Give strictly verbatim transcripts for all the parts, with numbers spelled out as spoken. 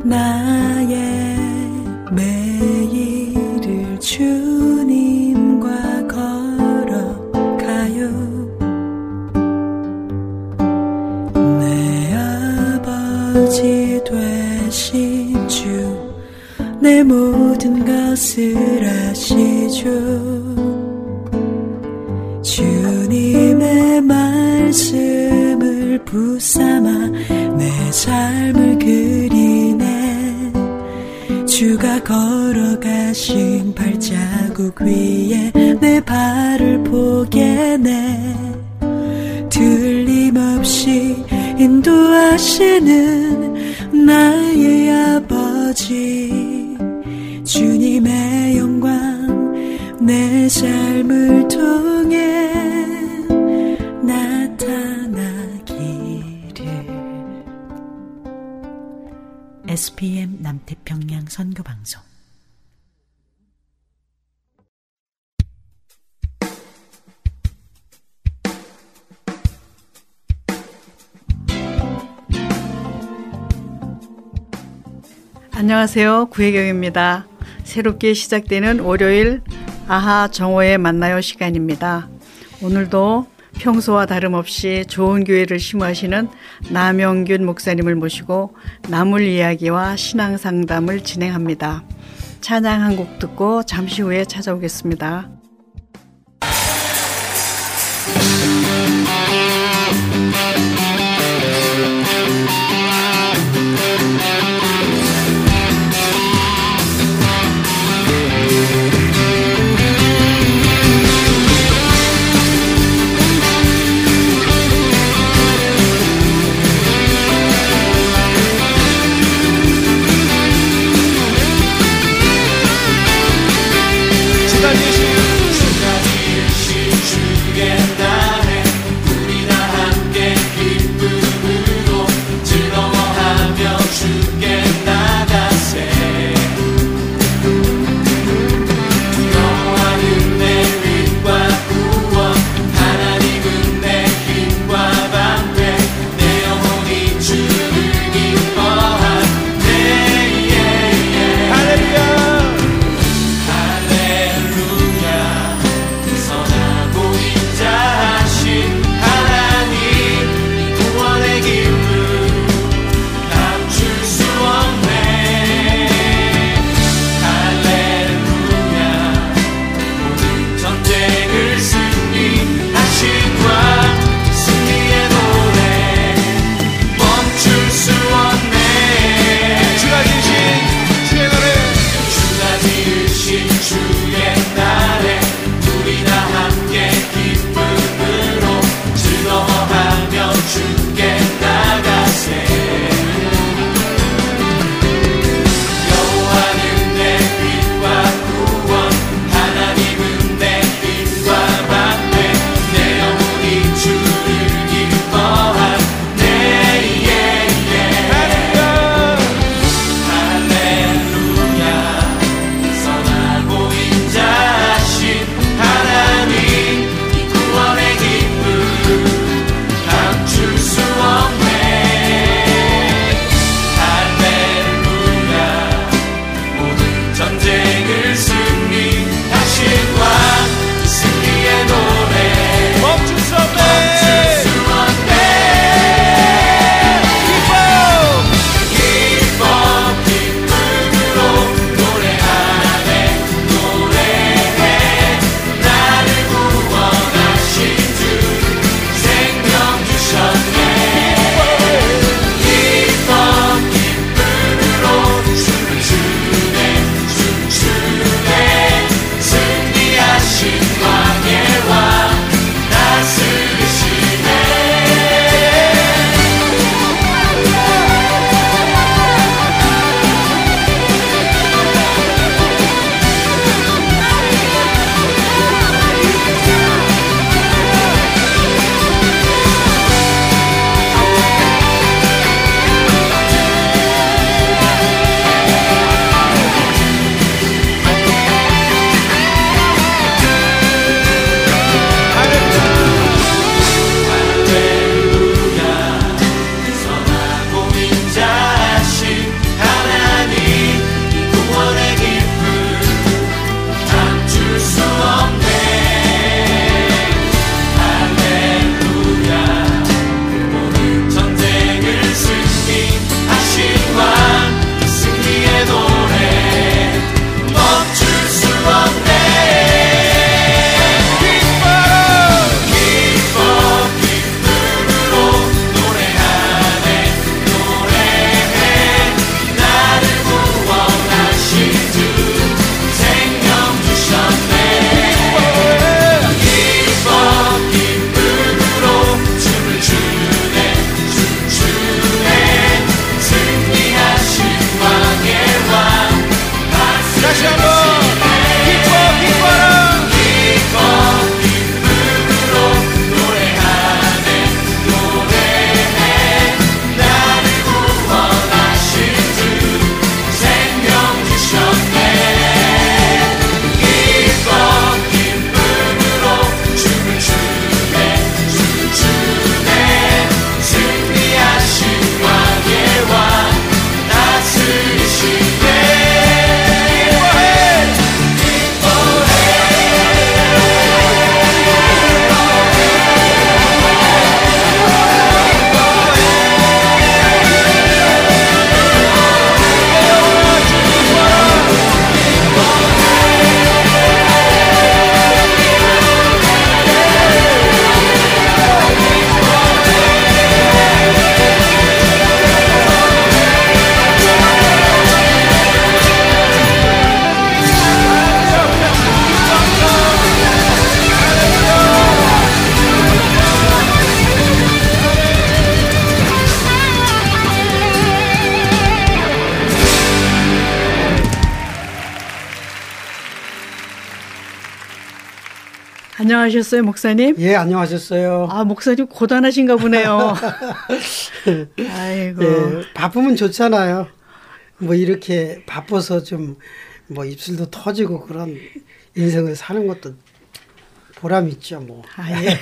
나의 매일을 주님과 걸어가요. 내 아버지 되신 주 내 모든 것을 아시죠. 주님의 말씀을 붙삼아 내 삶을 그리네. 주가 걸어가신 발자국 위에 내 발을 포개네. 틀림없이 인도하시는 나의 아버지, 주님의 영광 내 삶을 통해 나타나기를. 에스피엠 남태평양 선교방송. 안녕하세요. 구혜경입니다. 새롭게 시작되는 월요일 아하 정오에 만나요 시간입니다. 오늘도 평소와 다름없이 좋은 교회를 심호하시는 남영균 목사님을 모시고 나물 이야기와 신앙 상담을 진행합니다. 찬양 한 곡 듣고 잠시 후에 찾아오겠습니다. 기다리신 안녕하셨어요, 목사님? 예, 안녕하셨어요. 아, 목사님 고단하신가 보네요. 아이고. 예, 바쁘면 좋잖아요. 뭐 이렇게 바빠서 좀 뭐 입술도 터지고 그런 인생을 사는 것도 보람 있죠, 뭐. 아, 예.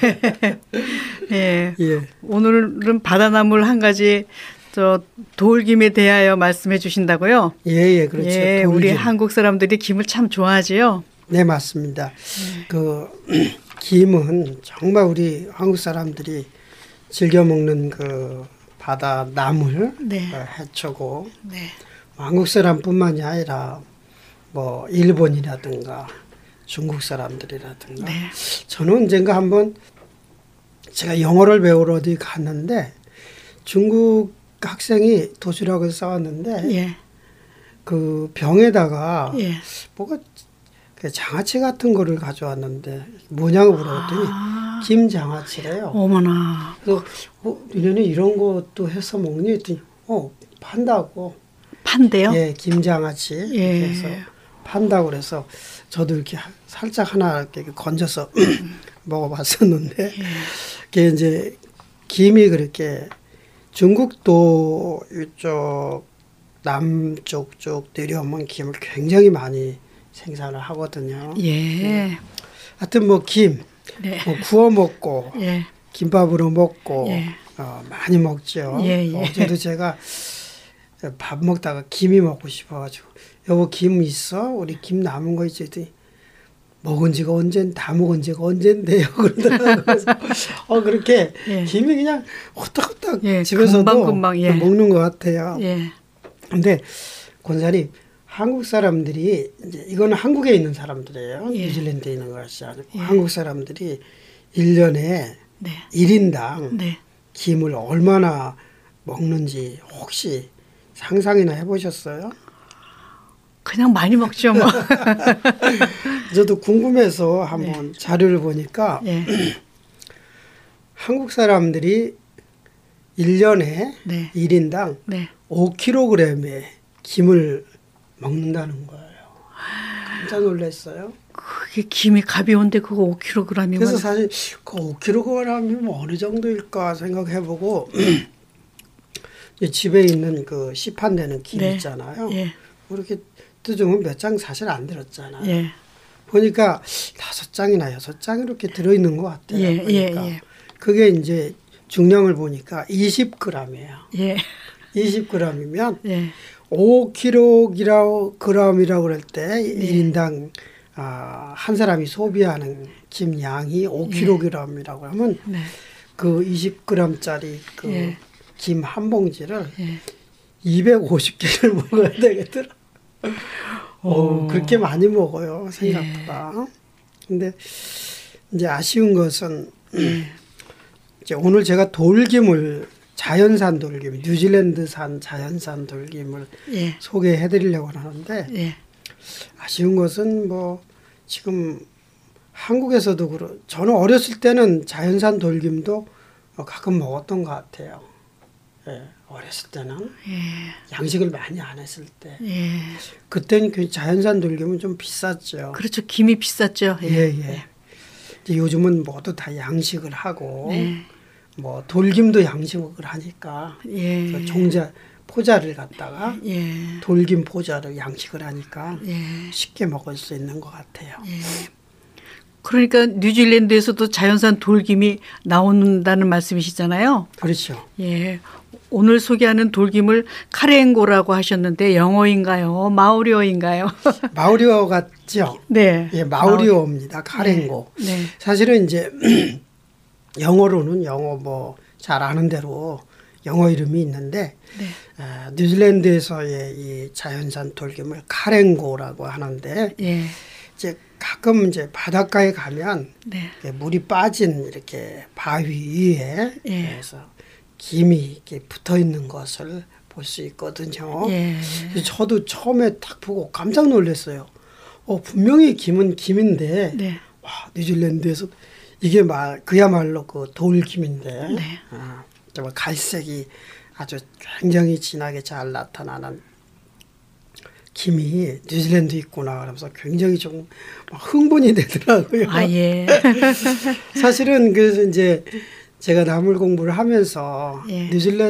예. 예. 오늘은 바다나물 한 가지 저 돌김에 대하여 말씀해 주신다고요? 예, 예, 그렇죠. 예, 돌김. 우리 한국 사람들이 김을 참 좋아하지요. 네, 맞습니다. 네. 그 김은 정말 우리 한국 사람들이 즐겨 먹는 그 바다 나물, 네. 그 해초고, 네. 한국 사람뿐만이 아니라 뭐 일본이라든가 중국 사람들이라든가. 네. 저는 언젠가 한번 제가 영어를 배우러 어디 갔는데 중국 학생이 도시락을 싸왔는데 예. 그 병에다가 예. 뭐가 장아찌 같은 거를 가져왔는데 뭐냐고 물어봤더니 아. 김장아찌래요. 어머나. 그래서 어, 니네는 이런 것도 해서 먹니? 했더니 어 판다고. 판대요? 예, 김장아찌. 예. 해서 판다고 그래서 저도 이렇게 살짝 하나 이렇게 건져서 먹어봤었는데 예. 그게 이제 김이 그렇게 중국도 이쪽 남쪽 쪽 내려오면 김을 굉장히 많이 생산을 하거든요. 예. 하여튼 뭐 김, 네. 뭐 구워 먹고 예. 김밥으로 먹고 예. 어, 많이 먹죠. 예, 예. 어제도 제가 밥 먹다가 김이 먹고 싶어가지고 여보 김 있어? 우리 김 남은 거 있지? 먹은 지가 언젠 다 먹은 지가 언젠데요. 그러더라고요. 어 그렇게 예. 김이 그냥 호딱호딱 예, 집에서도 금방, 금방, 예. 먹는 것 같아요. 예. 근데 권사님 한국 사람들이 이제 이거는 한국에 있는 사람들이에요. 예. 뉴질랜드에 있는 것이 아니고 예. 한국 사람들이 일 년에 네. 일 인당 네. 김을 얼마나 먹는지 혹시 상상이나 해보셨어요? 그냥 많이 먹죠, 뭐. 저도 궁금해서 한번 네. 자료를 보니까 예. 한국 사람들이 일 년에 네. 일 인당 네. 오 킬로그램의 김을 먹는다는 거예요. 깜짝 놀랐어요. 그게 김이 가벼운데 그거 오 킬로그램이면. 그래서 사실 그 오 킬로그램이면 어느 정도일까 생각해보고 집에 있는 그 시판되는 김 네. 있잖아요. 예. 이렇게 뜯으면 몇 장 사실 안 들었잖아요. 예. 보니까 다섯 장이나 여섯 장 이렇게 들어있는 것 같아요. 예, 보니까. 예, 예. 그게 이제 중량을 보니까 이십 그램이에요. 예. 이십 그램이면 예. 오 킬로그램이라고 그럴 때 일 인당 아, 한 사람이 소비하는 김 양이 오 킬로그램이라고 하면 네. 그 이십 그램짜리 그 예. 김 한 봉지를 예. 이백오십 개를 먹어야 되겠더라. 어, 그렇게 많이 먹어요, 생각보다. 예. 근데 이제 아쉬운 것은 예. 이제 오늘 제가 돌김을 자연산 돌김, 뉴질랜드산 자연산 돌김을 예. 소개해 드리려고 하는데 예. 아쉬운 것은 뭐 지금 한국에서도 그렇 저는 어렸을 때는 자연산 돌김도 가끔 먹었던 것 같아요. 예, 어렸을 때는 예. 양식을 많이 안 했을 때 예. 그때는 그 자연산 돌김은 좀 비쌌죠. 그렇죠. 김이 비쌌죠. 예, 예. 예. 이제 요즘은 모두 다 양식을 하고 네. 뭐 돌김도 양식을 하니까 예. 그 종자 포자를 갖다가 예. 돌김 포자를 양식을 하니까 예. 쉽게 먹을 수 있는 것 같아요. 예. 그러니까 뉴질랜드에서도 자연산 돌김이 나온다는 말씀이시잖아요. 그렇죠. 예. 오늘 소개하는 돌김을 카레앵고라고 하셨는데 영어인가요? 마오리어인가요? 마오리어 같죠? 네. 예, 마오리어입니다. 카레앵고. 네. 네. 사실은 이제 영어로는 영어 뭐 잘 아는 대로 영어 이름이 있는데 네. 어, 뉴질랜드에서의 이 자연산 돌김을 카레앵고라고 하는데 예. 이제 가끔 이제 바닷가에 가면 네. 물이 빠진 이렇게 바위 위에 예. 그래서 김이 이렇게 붙어 있는 것을 볼 수 있거든요. 예. 저도 처음에 딱 보고 깜짝 놀랐어요. 어, 분명히 김은 김인데 네. 와, 뉴질랜드에서 이게 말 그야말로 그 돌김인데 네. 아, 정말 갈색이 아주 굉장히 진하게 잘 나타나는 김이 뉴질랜드 있구나 그러면서 굉장히 좀 흥분이 되더라고요. 아, 예. 사실은 그래서 이제 제가 나물 공부를 하면서 예.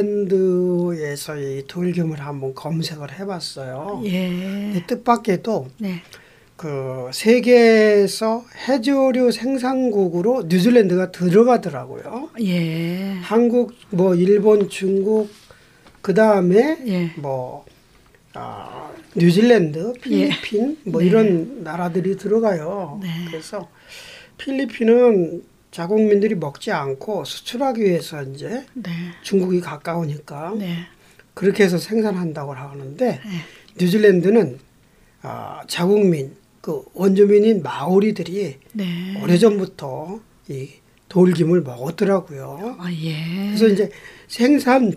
뉴질랜드에서 이 돌김을 한번 검색을 해봤어요. 예. 뜻밖에도 네. 그 세계에서 해조류 생산국으로 뉴질랜드가 들어가더라고요. 예. 한국, 뭐 일본, 중국, 그 다음에 예. 뭐 아, 뉴질랜드, 필리핀 예. 뭐 네. 이런 나라들이 들어가요. 네. 그래서 필리핀은 자국민들이 먹지 않고 수출하기 위해서 이제 네. 중국이 가까우니까 네. 그렇게 해서 생산한다고 하는데 네. 뉴질랜드는 아, 자국민 그 원주민인 마오리들이 네. 오래전부터 이 돌김을 먹었더라고요. 아, 예. 그래서 이제 생산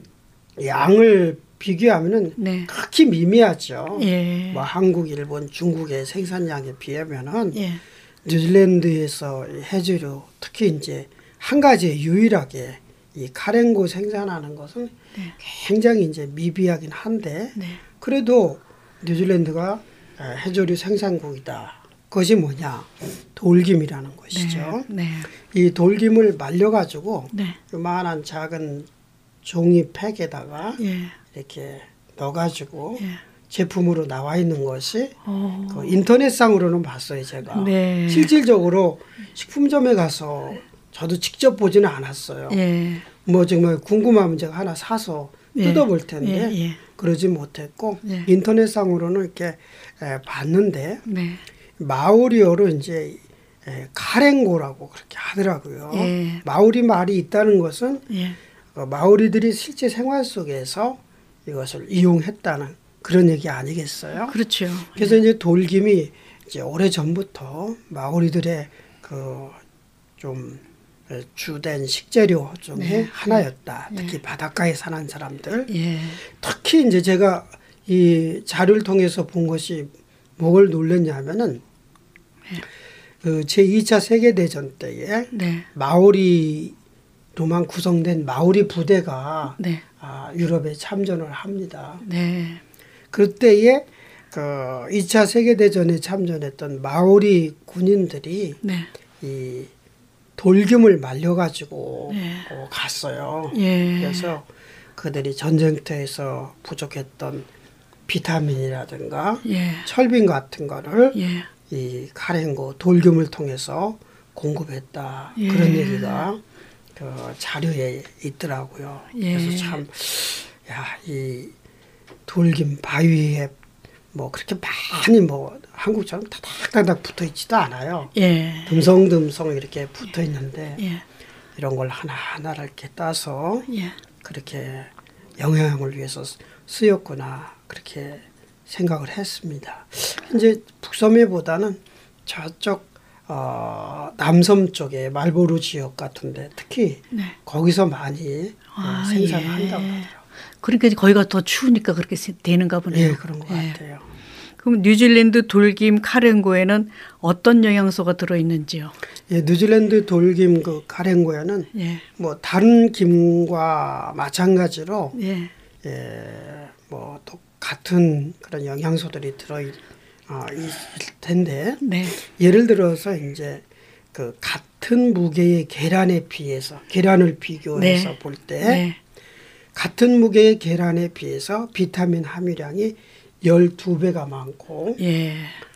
양을 비교하면은 네. 극히 미미하죠. 예. 뭐 한국, 일본, 중국의 생산량에 비하면은 예. 뉴질랜드에서 이 해조류 특히 이제 한 가지 유일하게 이 카랭고 생산하는 것은 네. 굉장히 이제 미비하긴 한데 네. 그래도 뉴질랜드가 해조류 생산국이다. 그것이 뭐냐? 돌김이라는 것이죠. 네. 네. 이 돌김을 말려가지고 네. 요만한 작은 종이 팩에다가 예. 이렇게 넣어가지고 예. 제품으로 나와 있는 것이 오. 그 인터넷상으로는 봤어요, 제가. 네. 실질적으로 식품점에 가서 저도 직접 보지는 않았어요. 예. 뭐 정말 궁금하면 제가 하나 사서 예. 뜯어볼 텐데 예. 예. 그러지 못했고 예. 인터넷상으로는 이렇게 에, 봤는데 네. 마오리어로 이제 에, 카랭고라고 그렇게 하더라고요. 예. 마오리 말이 있다는 것은 예. 어, 마오리들이 실제 생활 속에서 이것을 이용했다는 그런 얘기 아니겠어요? 그렇죠. 그래서 이제 돌김이 이제 오래 전부터 마오리들의 그 좀 주된 식재료 중에 네. 하나였다. 네. 특히 바닷가에 사는 사람들. 예. 특히 이제 제가 이 자료를 통해서 본 것이 뭘 놀랐냐면은 네. 그 제이 차 세계대전 때에 네. 마오리로만 구성된 마오리 부대가 네. 아, 유럽에 참전을 합니다. 네. 그때에 그 이 차 세계대전에 참전했던 마오리 군인들이 네. 이 돌김을 말려가지고 네. 어, 갔어요. 예. 그래서 그들이 전쟁터에서 부족했던 비타민이라든가 예. 철빈 같은 거를 예. 이 카랭고 돌김을 통해서 공급했다. 예. 그런 얘기가 그 자료에 있더라고요. 예. 그래서 참, 야, 이 돌김 바위에 뭐 그렇게 많이 뭐 한국처럼 다닥다닥 붙어 있지도 않아요. 예. 듬성듬성 이렇게 붙어 있는데 예. 이런 걸 하나하나를 이렇게 따서 예. 그렇게 영양을 위해서 쓰였구나 그렇게 생각을 했습니다. 이제 북섬해보다는 저쪽 어, 남섬 쪽에 말보루 지역 같은데 특히 네. 거기서 많이 아, 어, 생산을 예. 한다고 하더라고요. 그러니까 거기가 더 추우니까 그렇게 되는가 보네요. 예, 그런 것 예. 같아요. 그럼 뉴질랜드 돌김 카랭고에는 어떤 영양소가 들어 있는지요? 예, 뉴질랜드 돌김 그 카랭고에는 예. 뭐 다른 김과 마찬가지로 예. 예, 뭐 또 같은 그런 영양소들이 들어 있, 어, 있을 텐데 네. 예를 들어서 이제 그 같은 무게의 계란에 비해서 계란을 비교해서 네. 볼 때 네. 같은 무게의 계란에 비해서 비타민 함유량이 열두 배가 많고 예.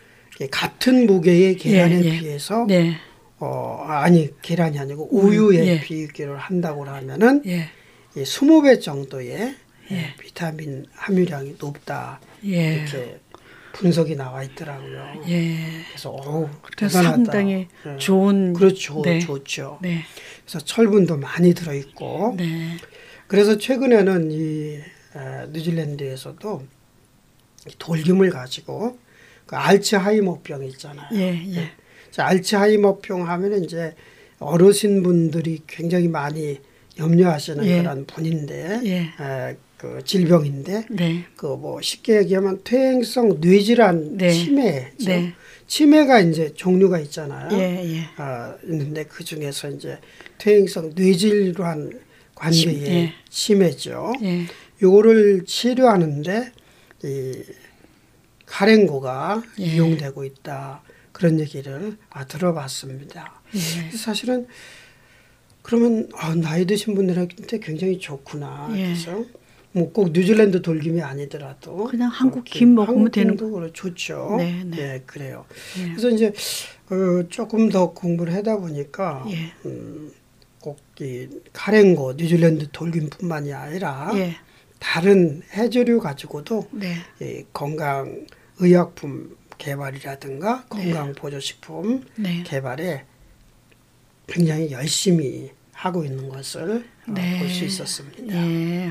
같은 무게의 계란에 예, 예. 비해서 네. 어 아니 계란이 아니고 우유에 예. 비교를 한다고 하면은 예. 이 이십 배 정도의 예. 비타민 함유량이 높다 예. 이렇게 분석이 나와 있더라고요. 예. 그래서 어우 그래서 대단하다. 상당히 예. 좋은 그렇죠, 네. 좋죠. 네. 그래서 철분도 많이 들어 있고 네. 그래서 최근에는 이 에, 뉴질랜드에서도 이 돌김을 가지고 그 알츠하이머병 있잖아요. 예. 예. 자, 알츠하이머병 하면 이제 어르신분들이 굉장히 많이 염려하시는 예. 그런 분인데 예. 에, 그 질병인데 네. 그 뭐 쉽게 얘기하면 퇴행성 뇌질환 네. 치매죠. 네. 치매가 이제 종류가 있잖아요. 예. 예. 아, 있는데 그 중에서 이제 퇴행성 뇌질환 관계의 예. 치매죠. 예. 요거를 치료하는데 이 카렌고가 예. 이용되고 있다. 그런 얘기를 아, 들어봤습니다. 예. 사실은 그러면 아, 나이 드신 분들한테 굉장히 좋구나. 예. 그래서 뭐 꼭 뉴질랜드 돌김이 아니더라도 그냥 한국 이렇게 김 먹으면 한국 되는 김도 그래 좋죠. 네, 네. 예, 그래요. 예. 그래서 이제 어, 조금 더 공부를 하다 보니까 예. 음, 꼭 이 카렌고 뉴질랜드 돌김뿐만이 아니라 예. 다른 해조류 가지고도 네. 이 건강 의약품 개발이라든가 건강 보조식품 네. 개발에 굉장히 열심히 하고 있는 것을 네. 볼 수 있었습니다. 예.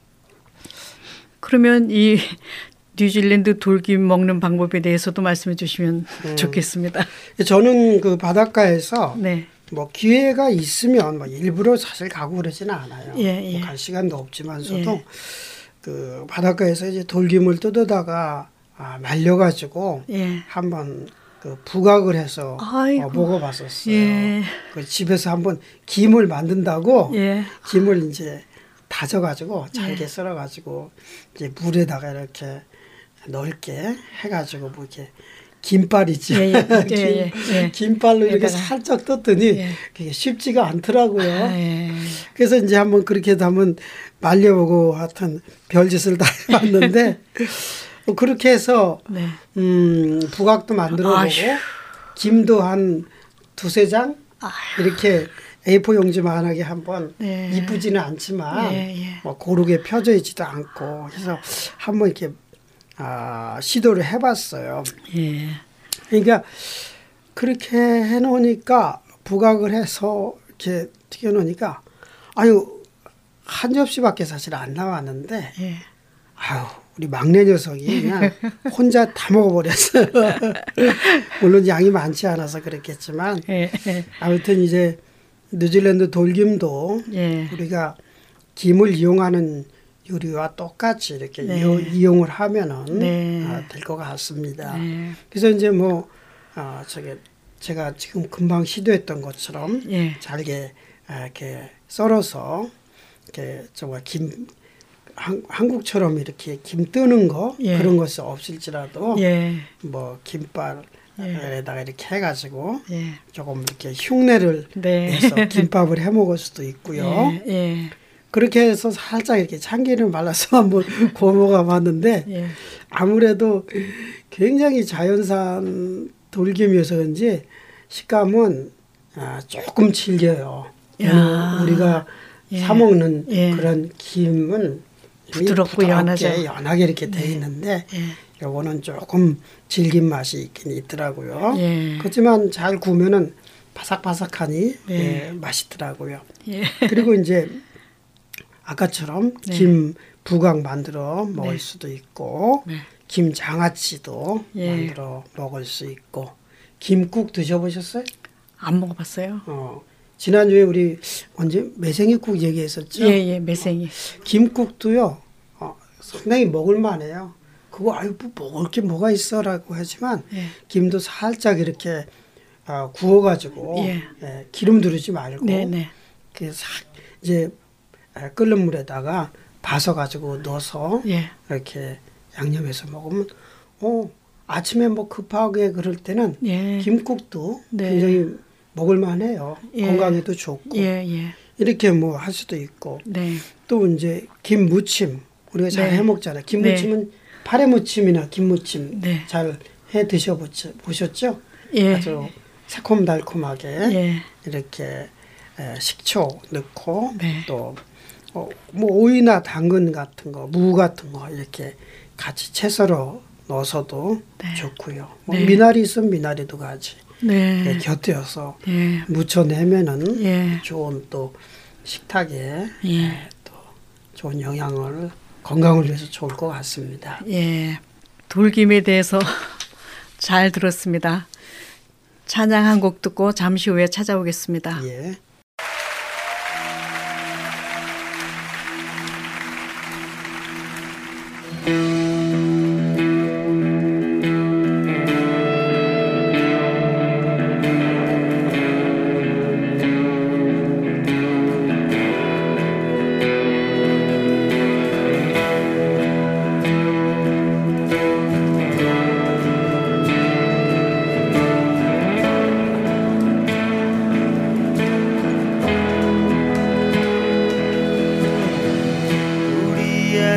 그러면 이 뉴질랜드 돌김 먹는 방법에 대해서도 말씀해 주시면 음. 좋겠습니다. 저는 그 바닷가에서 네. 뭐 기회가 있으면 뭐 일부러 사실 가고 그러지는 않아요. 예, 예. 뭐갈 시간도 없지만서도 예. 그 바닷가에서 이제 돌김을 뜯어다가 아, 말려가지고 예. 한번 그 부각을 해서 아이고. 어, 먹어봤었어요. 예. 그 집에서 한번 김을 만든다고 예. 김을 이제 다져가지고 예. 잘게 썰어가지고 이제 물에다가 이렇게 넓게 해가지고 뭐 이렇게 김발 있죠. 예, 예, 김, 예, 예. 김발로 이렇게 여기다가. 살짝 떴더니 예. 그게 쉽지가 않더라고요. 아, 예. 그래서 이제 한번 그렇게 해도 한번 말려보고 하여튼 별짓을 다 해봤는데 뭐 그렇게 해서 네. 음, 부각도 만들어보고 아휴. 김도 한 두세 장 아휴. 이렇게 에이포 용지만하게 한번 네. 이쁘지는 않지만 예, 예. 뭐 고르게 펴져 있지도 않고 그래서 한번 이렇게 아, 시도를 해봤어요. 예. 그러니까 그렇게 해놓으니까 부각을 해서 이렇게 튀겨놓으니까 아유 한 접시밖에 사실 안 나왔는데 예. 아유 우리 막내 녀석이 그냥 혼자 다 먹어버렸어요. 물론 양이 많지 않아서 그랬겠지만 예. 아무튼 이제 뉴질랜드 돌김도 예. 우리가 김을 이용하는 요리와 똑같이 이렇게 네. 이용, 이용을 하면은 네. 아, 될 것 같습니다. 네. 그래서 이제 뭐 아, 저게 제가 지금 금방 시도했던 것처럼 예. 잘게 아, 이렇게 썰어서 이렇게 정말 김 한, 한국처럼 이렇게 김 뜨는 거 예. 그런 것이 없을지라도 예. 뭐 김밥에다가 이렇게 해가지고 예. 조금 이렇게 흉내를 네. 내서 김밥을 해 먹을 수도 있고요. 예. 예. 그렇게 해서 살짝 이렇게 참기름 발라서 한번 구워 먹어봤는데 예. 아무래도 굉장히 자연산 돌김이어서 그런지 식감은 아, 조금 질겨요. 야. 우리가 예. 사 먹는 예. 그런 김은 이미 부드럽고 부드럽게 연하죠. 연하게 이렇게 돼 있는데 예. 요거는 조금 질긴 맛이 있긴 있더라고요. 예. 그렇지만 잘 구우면은 바삭바삭하니 예. 예, 맛있더라고요. 예. 그리고 이제 아까처럼 네. 김 부각 만들어 먹을 네. 수도 있고 네. 김 장아찌도 예. 만들어 먹을 수 있고 김국 드셔보셨어요? 안 먹어봤어요. 어, 지난주에 우리 언제 매생이국 얘기했었죠? 예, 예, 매생이. 김국도요 어, 상당히 먹을만해요. 그거 아유 뭐 먹을 게 뭐가 있어라고 하지만 예. 김도 살짝 이렇게 어, 구워가지고 예. 예, 기름 두르지 말고 네, 네. 그 싹 이제 에, 끓는 물에다가 봐서-가지고 넣어서 예. 이렇게 양념해서 먹으면 어, 아침에 뭐 급하게 그럴 때는 예. 김국도 네. 굉장히 먹을만해요. 예. 건강에도 좋고 예, 예. 이렇게 뭐 할 수도 있고 네. 또 이제 김무침 우리가 잘 네. 해먹잖아요. 김무침은 파래무침이나 김무침 네. 잘 해 드셔보셨죠? 예. 아주 새콤달콤하게 예. 이렇게 에, 식초 넣고 네. 또 어, 뭐 오이나 당근 같은 거, 무 같은 거 이렇게 같이 채썰어 넣어서도 네. 좋고요. 뭐 네. 미나리 있으면 미나리도 같이 네. 예, 곁들여서 예. 무쳐내면은 예. 좋은 또 식탁에 예. 예, 또 좋은 영향을 건강을 위해서 좋을 것 같습니다. 예. 돌김에 대해서 잘 들었습니다. 찬양 한 곡 듣고 잠시 후에 찾아오겠습니다. 예.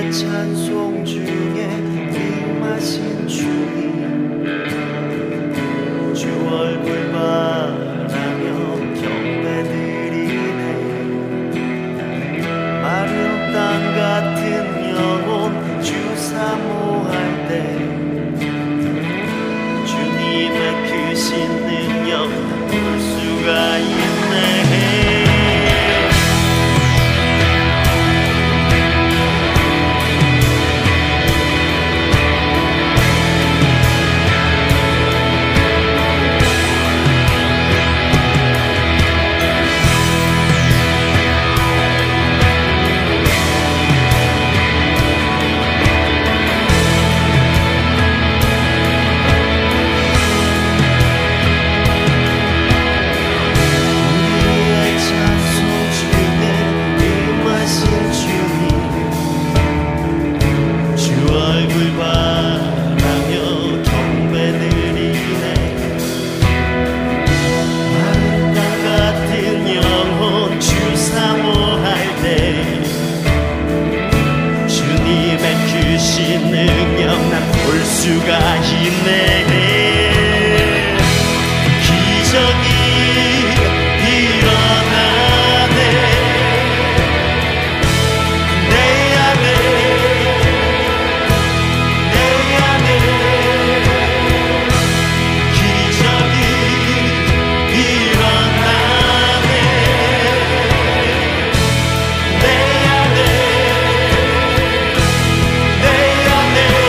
우리의 찬송 중에 임하신 주님 주 얼굴 바라며 경배드리네 마른 땅 같은 영혼 주 사모할 때 주님의 크신 능력 볼 수가 있네 수가 있네 기적이 일어나네 내 안에 내 안에 기적이 일어나네 내 안에 내 안에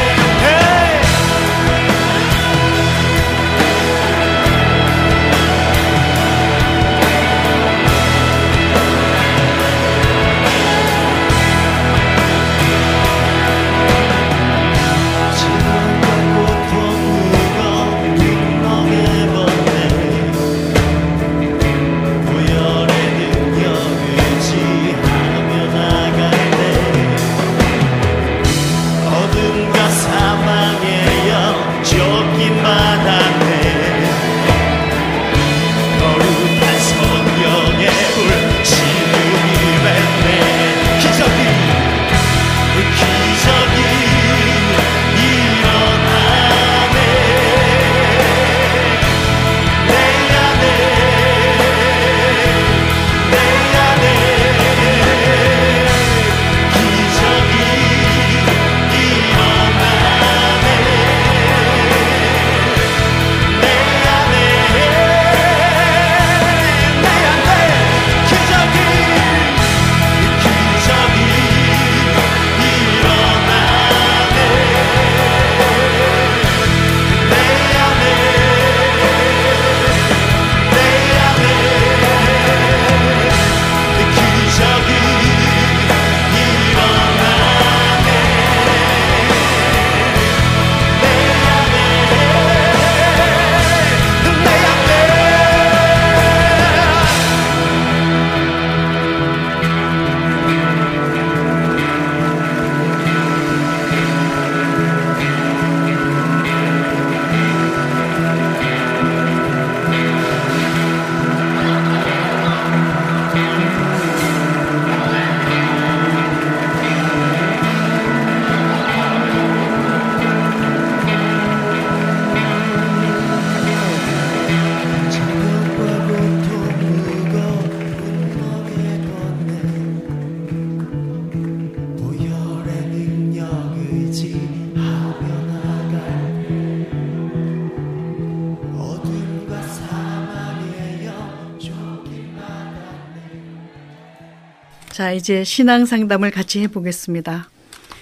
자, 이제 신앙 상담을 같이 해보겠습니다.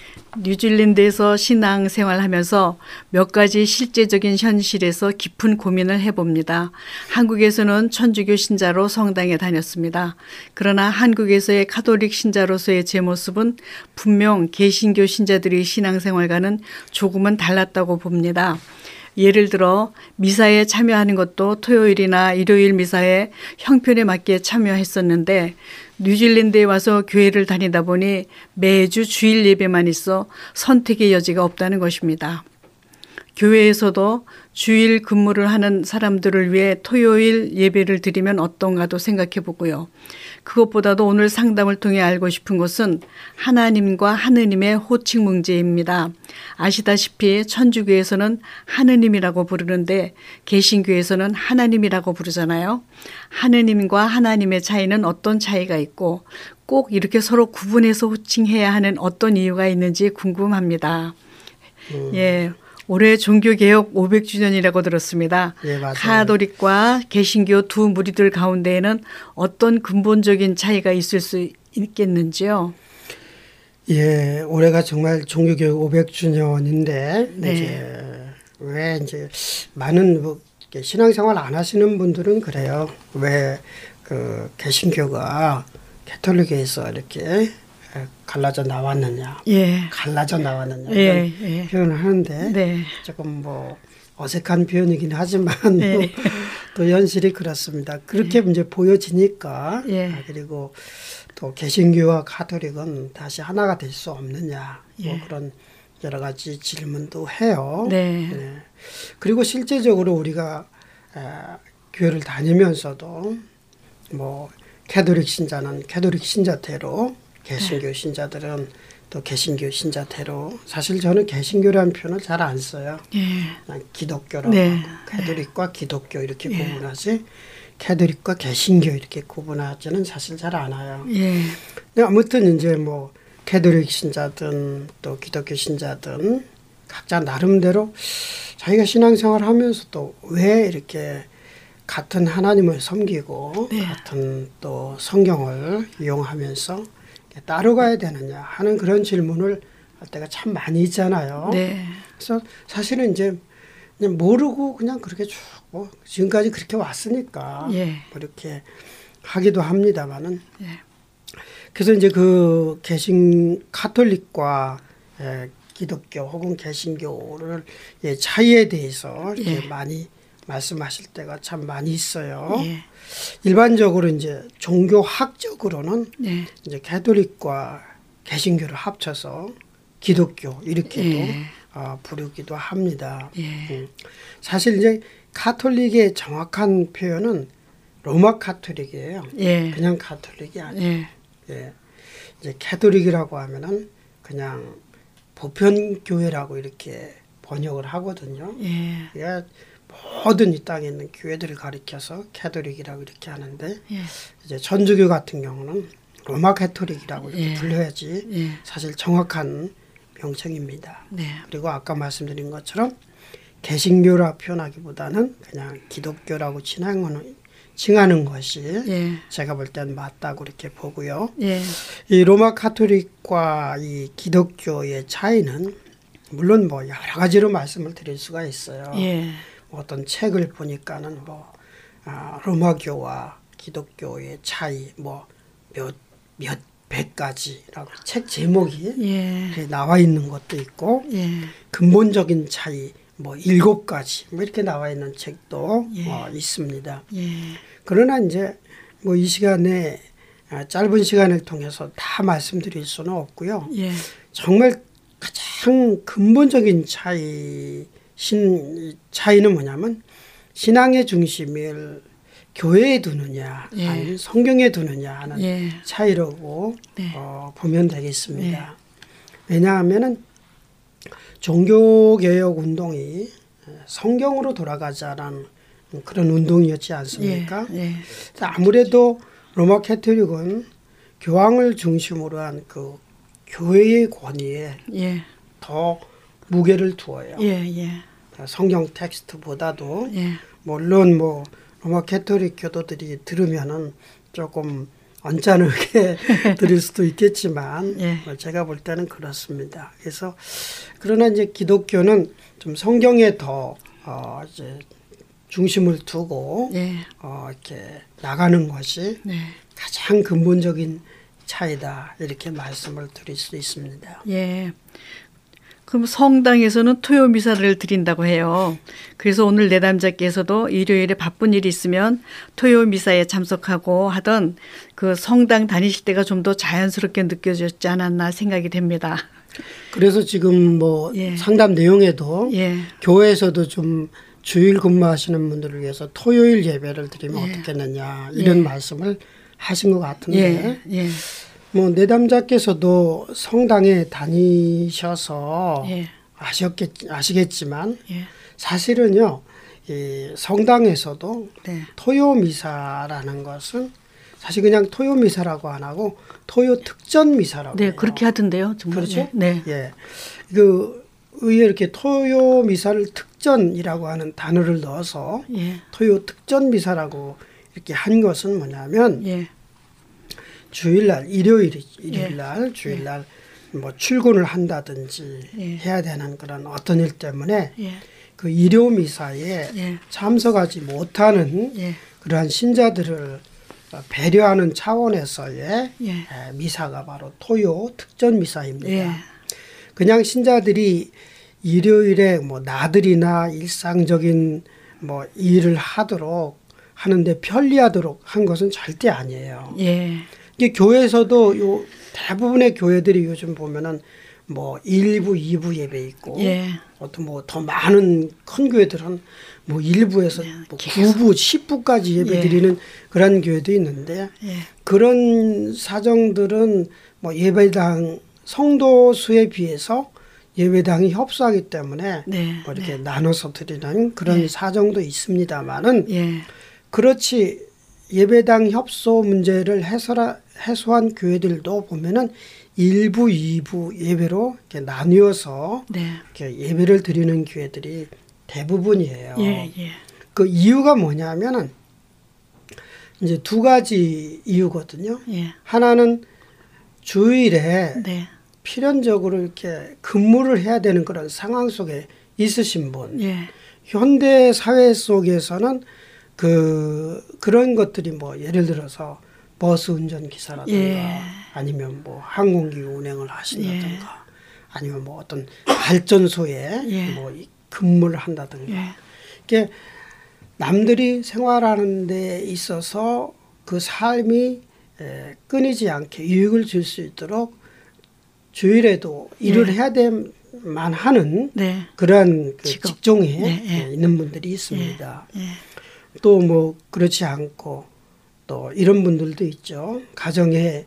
뉴질랜드에서 신앙 생활하면서 몇 가지 실제적인 현실에서 깊은 고민을 해봅니다. 한국에서는 천주교 신자로 성당에 다녔습니다. 그러나 한국에서의 카톨릭 신자로서의 제 모습은 분명 개신교 신자들의 신앙생활과는 조금은 달랐다고 봅니다. 예를 들어 미사에 참여하는 것도 토요일이나 일요일 미사에 형편에 맞게 참여했었는데 뉴질랜드에 와서 교회를 다니다 보니 매주 주일 예배만 있어 선택의 여지가 없다는 것입니다. 교회에서도 주일 근무를 하는 사람들을 위해 토요일 예배를 드리면 어떤가도 생각해 보고요. 그것보다도 오늘 상담을 통해 알고 싶은 것은 하나님과 하느님의 호칭 문제입니다. 아시다시피 천주교에서는 하느님이라고 부르는데 개신교에서는 하나님이라고 부르잖아요. 하느님과 하나님의 차이는 어떤 차이가 있고 꼭 이렇게 서로 구분해서 호칭해야 하는 어떤 이유가 있는지 궁금합니다. 음. 예. 올해 종교개혁 오백 주년이라고 들었습니다. 예, 맞아요. 카톨릭과 개신교 두 무리들 가운데에는 어떤 근본적인 차이가 있을 수 있겠는지요? 예, 올해가 정말 종교개혁 오백 주년인데 네. 이제 왜 이제 많은 뭐 신앙생활 안 하시는 분들은 그래요. 왜 그 개신교가 가톨릭에서 이렇게 갈라져 나왔느냐, 예. 갈라져 나왔느냐 예, 이런 예. 표현을 하는데 네. 조금 뭐 어색한 표현이긴 하지만 네. 또 현실이 그렇습니다. 그렇게 네. 이제 보여지니까 예. 아, 그리고 또 개신교와 가톨릭은 다시 하나가 될 수 없느냐 뭐 예. 그런 여러 가지 질문도 해요. 네. 네. 그리고 실제적으로 우리가 에, 교회를 다니면서도 뭐 가톨릭 신자는 가톨릭 신자대로 개신교 신자들은 또 개신교 신자대로 사실 저는 개신교라는 표현을 잘 안 써요. 예. 그냥 기독교라고 네. 하고 가톨릭과 기독교 이렇게 예. 구분하지 가톨릭과 개신교 이렇게 구분하지는 사실 잘 않아요. 예. 근데 아무튼 이제 뭐 가톨릭 신자든 또 기독교 신자든 각자 나름대로 자기가 신앙생활 하면서도 왜 이렇게 같은 하나님을 섬기고 네. 같은 또 성경을 이용하면서 따로 가야 되느냐 하는 그런 질문을 할 때가 참 많이 있잖아요. 네. 그래서 사실은 이제 그냥 모르고 그냥 그렇게 쭉 뭐 지금까지 그렇게 왔으니까 예. 뭐 이렇게 하기도 합니다만은 예. 그래서 이제 그 개신 가톨릭과 예, 기독교 혹은 개신교를 예, 차이에 대해서 이렇게 예. 많이 말씀하실 때가 참 많이 있어요. 예. 일반적으로 이제 종교학적으로는 예. 이제 가톨릭과 개신교를 합쳐서 기독교 이렇게도 예. 어, 부르기도 합니다. 예. 음. 사실 이제 가톨릭의 정확한 표현은 로마 가톨릭이에요. 예. 그냥 가톨릭이 아니에요. 예. 예. 이제 가톨릭이라고 하면은 그냥 보편 교회라고 이렇게 번역을 하거든요. 예. 예. 모든 이 땅에 있는 교회들을 가리켜서 가톨릭이라고 이렇게 하는데 예. 이제 천주교 같은 경우는 로마 가톨릭이라고 이렇게 예. 불러야지 예. 사실 사실 정확한 명칭입니다. 네. 그리고 아까 말씀드린 것처럼 개신교라 표현하기보다는 그냥 기독교라고 칭하는, 칭하는 것이 예. 제가 볼 땐 맞다고 이렇게 보고요. 예. 이 로마 가톨릭과 이 기독교의 차이는 물론 뭐 여러 가지로 말씀을 드릴 수가 있어요. 예. 뭐 어떤 책을 보니까는 뭐 아, 로마교와 기독교의 차이 뭐 몇 몇 백 가지라고 책 제목이 예. 이렇게 나와 있는 것도 있고 예. 근본적인 차이 뭐 일곱 가지 뭐 이렇게 나와 있는 책도 예. 어, 있습니다. 예. 그러나 이제 뭐 이 시간에 아, 짧은 시간을 통해서 다 말씀드릴 수는 없고요. 예. 정말 가장 근본적인 차이 신 차이는 뭐냐면 신앙의 중심을 교회에 두느냐 예. 아니면 성경에 두느냐 하는 예. 차이라고 네. 어, 보면 되겠습니다. 왜냐하면은 종교개혁 운동이 성경으로 돌아가자라는 그런 운동이었지 않습니까? 예. 예. 아무래도 로마 가톨릭은 교황을 중심으로 한 그 교회의 권위에 예. 더 무게를 두어요. 예. 예. 성경 텍스트보다도 예. 물론 뭐 로마 가톨릭 교도들이 들으면은 조금 언짢게 들을 수도 있겠지만 예. 제가 볼 때는 그렇습니다. 그래서 그러나 이제 기독교는 좀 성경에 더 어 이제 중심을 두고 예. 어 이렇게 나가는 것이 네. 가장 근본적인 차이다 이렇게 말씀을 드릴 수 있습니다. 예. 그럼 성당에서는 토요 미사를 드린다고 해요. 그래서 오늘 내담자께서도 일요일에 바쁜 일이 있으면 토요 미사에 참석하고 하던 그 성당 다니실 때가 좀 더 자연스럽게 느껴졌지 않았나 생각이 됩니다. 그래서 지금 뭐 예. 상담 내용에도 예. 교회에서도 좀 주일 근무하시는 분들을 위해서 토요일 예배를 드리면 예. 어떻겠느냐 이런 예. 말씀을 하신 것 같은데 예, 예, 뭐 내담자께서도 성당에 다니셔서 예, 아셨겠, 아시겠지만 예, 사실은요 이 성당에서도 네, 토요 미사라는 것은 사실 그냥 토요 미사라고 안 하고 토요 특전 미사라고 네, 해요. 그렇게 하던데요, 정말. 그렇죠? 네, 예, 그 의에 이렇게 토요 미사를 특전이라고 하는 단어를 넣어서 예, 토요 특전 미사라고 이렇게 한 것은 뭐냐면 예, 주일날 일요일 일요일날 주일날 뭐 출근을 한다든지 예. 해야 되는 그런 어떤 일 때문에 예, 그 일요 미사에 예, 참석하지 못하는 예, 그러한 신자들을 배려하는 차원에서의 예, 에, 미사가 바로 토요 특전 미사입니다. 예, 그냥 신자들이 일요일에 뭐 나들이나 일상적인 뭐 일을 하도록 하는데 편리하도록 한 것은 절대 아니에요. 예, 이게 교회에서도 요 대부분의 교회들이 요즘 보면은 뭐 일 부, 이 부 예배 있고 예, 어떤 뭐 더 많은 큰 교회들은 뭐 일 부에서 네, 뭐 계속. 구 부, 십 부까지 예배 예. 드리는 그런 교회도 있는데 예, 그런 사정들은 뭐 예배당 성도 수에 비해서 예배당이 협소하기 때문에 네, 뭐 이렇게 네. 나눠서 드리는 그런 네. 사정도 있습니다만은 예, 그렇지 예배당 협소 문제를 해소라, 해소한 교회들도 보면은 일 부, 이 부 예배로 이렇게 나뉘어서 네, 이렇게 예배를 드리는 교회들이 대부분이에요. 예, 예, 그 이유가 뭐냐면은 이제 두 가지 이유거든요. 예, 하나는 주일에 네, 필연적으로 이렇게 근무를 해야 되는 그런 상황 속에 있으신 분. 예, 현대 사회 속에서는 그 그런 것들이 뭐 예를 들어서 버스 운전 기사라든가 예. 아니면 뭐 항공기 운행을 하신다든가 아니면 뭐 어떤 발전소에 예. 뭐 이- 근무를 한다든가 예, 이게 남들이 생활하는 데 있어서 그 삶이 에, 끊이지 않게 유익을 줄 수 있도록 주일에도 일을 예. 해야 될만 하는 네, 그러한 그 직업. 직종에 네, 예. 에, 있는 분들이 있습니다. 예, 또 뭐 그렇지 않고 또 이런 분들도 있죠. 가정에 에,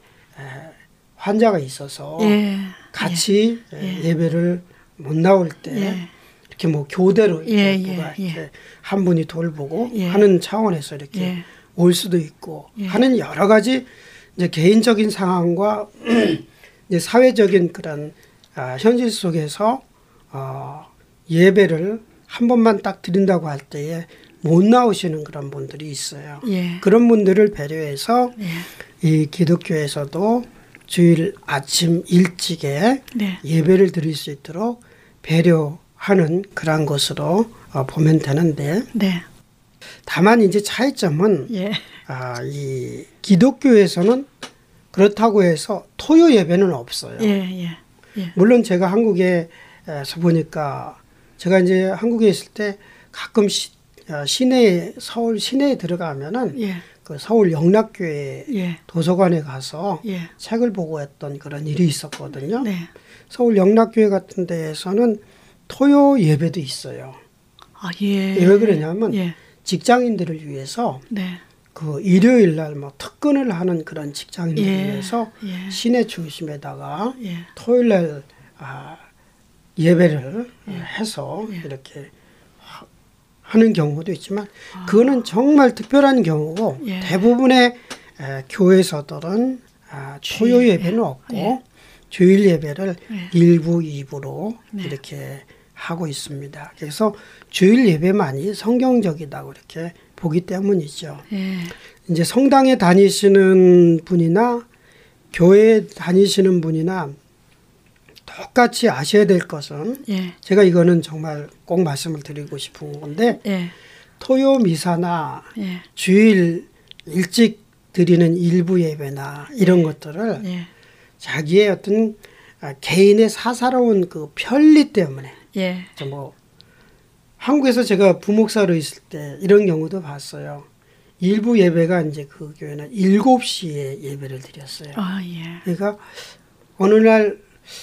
환자가 있어서 예, 같이 에, 예배를 못 나올 때 예. 이렇게 뭐 교대로 예, 이렇게 누가 예, 이렇게 한 분이 돌보고 예. 하는 차원에서 이렇게 예. 올 수도 있고 예. 하는 여러 가지 이제 개인적인 상황과 이제 사회적인 그런 아, 현실 속에서 어, 예배를 한 번만 딱 드린다고 할 때에 못 나오시는 그런 분들이 있어요. 예. 그런 분들을 배려해서 예. 이 기독교에서도 주일 아침 일찍에 네. 예배를 드릴 수 있도록 배려하는 그런 것으로 어, 보면 되는데 네. 다만 이제 차이점은 예. 아, 이 기독교에서는 그렇다고 해서 토요 예배는 없어요. 예. 예. 예. 물론 제가 한국에서 보니까 제가 이제 한국에 있을 때 가끔 시, 어, 시내에 서울 시내에 들어가면은 예. 그 서울 영락교회 예. 도서관에 가서 예. 책을 보고 했던 그런 일이 있었거든요. 네. 서울 영락교회 같은 데에서는 토요 예배도 있어요. 아, 예. 왜 그러냐면 예. 직장인들을 위해서 네. 그 일요일 날 뭐 특근을 하는 그런 직장인들을 예. 위해서 예. 시내 중심에다가 예. 토요일 날 아, 예배를 예. 해서 예. 이렇게 하- 하는 경우도 있지만 그거는 정말 특별한 경우고 예. 대부분의 에, 교회에서들은 아, 토요 주일 예배는 예. 없고 예. 주일 예배를 예. 일부, 이부로 네. 이렇게 하고 있습니다. 그래서 주일 예배만이 성경적이다고 이렇게 보기 때문이죠. 예. 이제 성당에 다니시는 분이나 교회에 다니시는 분이나 똑같이 아셔야 될 것은 예. 제가 이거는 정말 꼭 말씀을 드리고 싶은 건데 예. 토요 미사나 예. 주일 일찍 드리는 일부 예배나 이런 것들을 예. 자기의 어떤 아, 개인의 사사로운 그 편리 때문에 예. 저 뭐 한국에서 제가 부목사로 있을 때 이런 경우도 봤어요. 일부 예배가 이제 그 교회는 일곱 시에 예배를 드렸어요. 아, 예. 그러니까 어느 날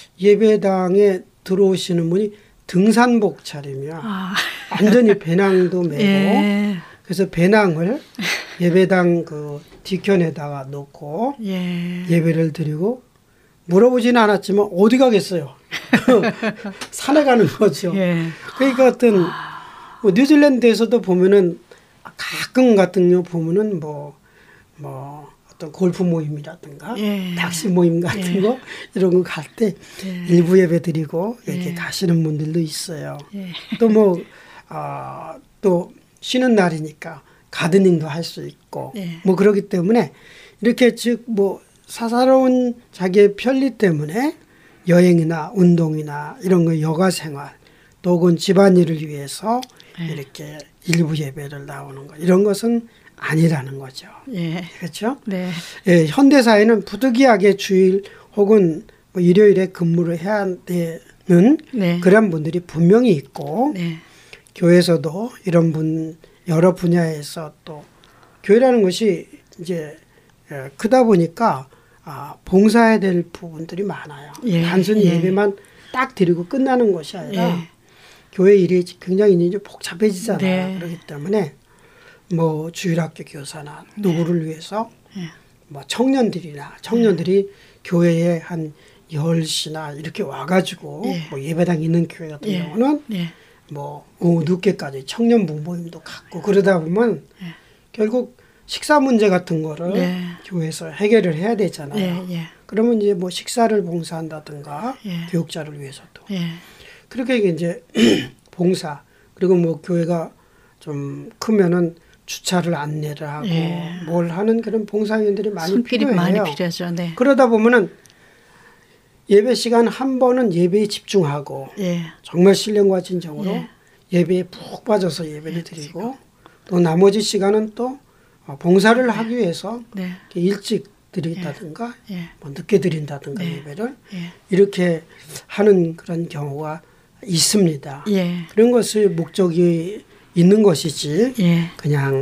예배당에 들어오시는 분이 등산복 차리며 아. 완전히 배낭도 메고 예. 그래서 배낭을 예배당 그 뒤편에다가 놓고 예. 예배를 드리고 물어보지는 않았지만 어디 가겠어요. 산에 가는 거죠. 예. 그러니까 어떤 뭐 뉴질랜드에서도 보면은 가끔 같은 경우 보면은 뭐, 뭐 어떤 골프 모임이라든가 예. 낚시 모임 같은 예. 거 이런 거 갈 때 예. 일부 예배 드리고 이렇게 예. 가시는 분들도 있어요. 예. 또 뭐, 어, 또 쉬는 날이니까 가드닝도 할 수 있고 예. 뭐 그렇기 때문에 이렇게 즉 뭐 사사로운 자기의 편리 때문에 여행이나 운동이나 이런 거 여가 생활 또 혹은 집안일을 위해서 예. 이렇게 일부 예배를 나오는 것 이런 것은 아니라는 거죠. 예. 그렇죠? 네. 예, 현대 사회는 부득이하게 주일 혹은 뭐 일요일에 근무를 해야 되는 네. 그런 분들이 분명히 있고 네. 교회에서도 이런 분 여러 분야에서 또 교회라는 것이 이제 예, 크다 보니까 아, 봉사해야 될 부분들이 많아요. 예. 단순히 예. 예배만 딱 드리고 끝나는 것이 아니라 예. 교회 일이 굉장히 이제 복잡해지잖아요. 네. 그렇기 때문에 뭐 주일학교 교사나 누구를 위해서 예. 뭐 청년들이나 청년들이 교회에 한 열 시나 이렇게 와가지고 예. 뭐 예배당 있는 교회 같은 예. 경우는 예. 뭐 오후 늦게까지 청년부 모임도 갖고 그러다 보면 예. 결국 식사 문제 같은 거를 네. 교회에서 해결을 해야 되잖아요. 예. 예. 그러면 이제 뭐 식사를 봉사한다든가 예. 교육자를 위해서도 예. 그렇게 이제 봉사 그리고 뭐 교회가 좀 크면은 주차를 안내를 하고 예. 뭘 하는 그런 봉사위원들이 많이 손길이 필요해요. 많이 필요하죠. 네. 그러다 보면은 예배 시간 한 번은 예배에 집중하고 예. 정말 신령과 진정으로 예. 예배에 푹 빠져서 예배를 드리고 또 나머지 시간은 또 봉사를 하기 위해서 네. 이렇게 일찍 드린다든가 예. 뭐 늦게 드린다든가 네. 예배를 예. 이렇게 하는 그런 경우가 있습니다. 예. 그런 것을 목적이 있는 것이지 예. 그냥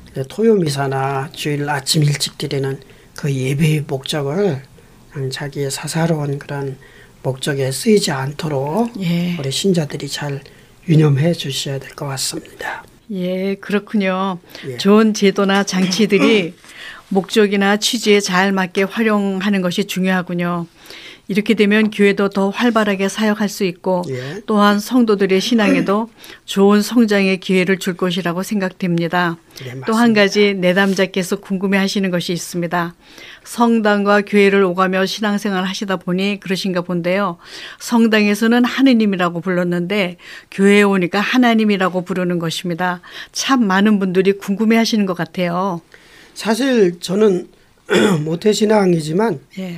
토요미사나 주일 아침 일찍 드리는 그 예배의 목적을 그냥 자기의 사사로운 그런 목적에 쓰이지 않도록 예. 우리 신자들이 잘 유념해 주셔야 될 것 같습니다. 예, 그렇군요. 예. 좋은 제도나 장치들이 목적이나 취지에 잘 맞게 활용하는 것이 중요하군요. 이렇게 되면 교회도 더 활발하게 사역할 수 있고 예. 또한 성도들의 신앙에도 좋은 성장의 기회를 줄 것이라고 생각됩니다. 네, 또 한 맞습니다. 가지 내담자께서 궁금해하시는 것이 있습니다. 성당과 교회를 오가며 신앙생활을 하시다 보니 그러신가 본데요. 성당에서는 하느님이라고 불렀는데 교회에 오니까 하나님이라고 부르는 것입니다. 참 많은 분들이 궁금해하시는 것 같아요. 사실 저는 모태신앙이지만 예.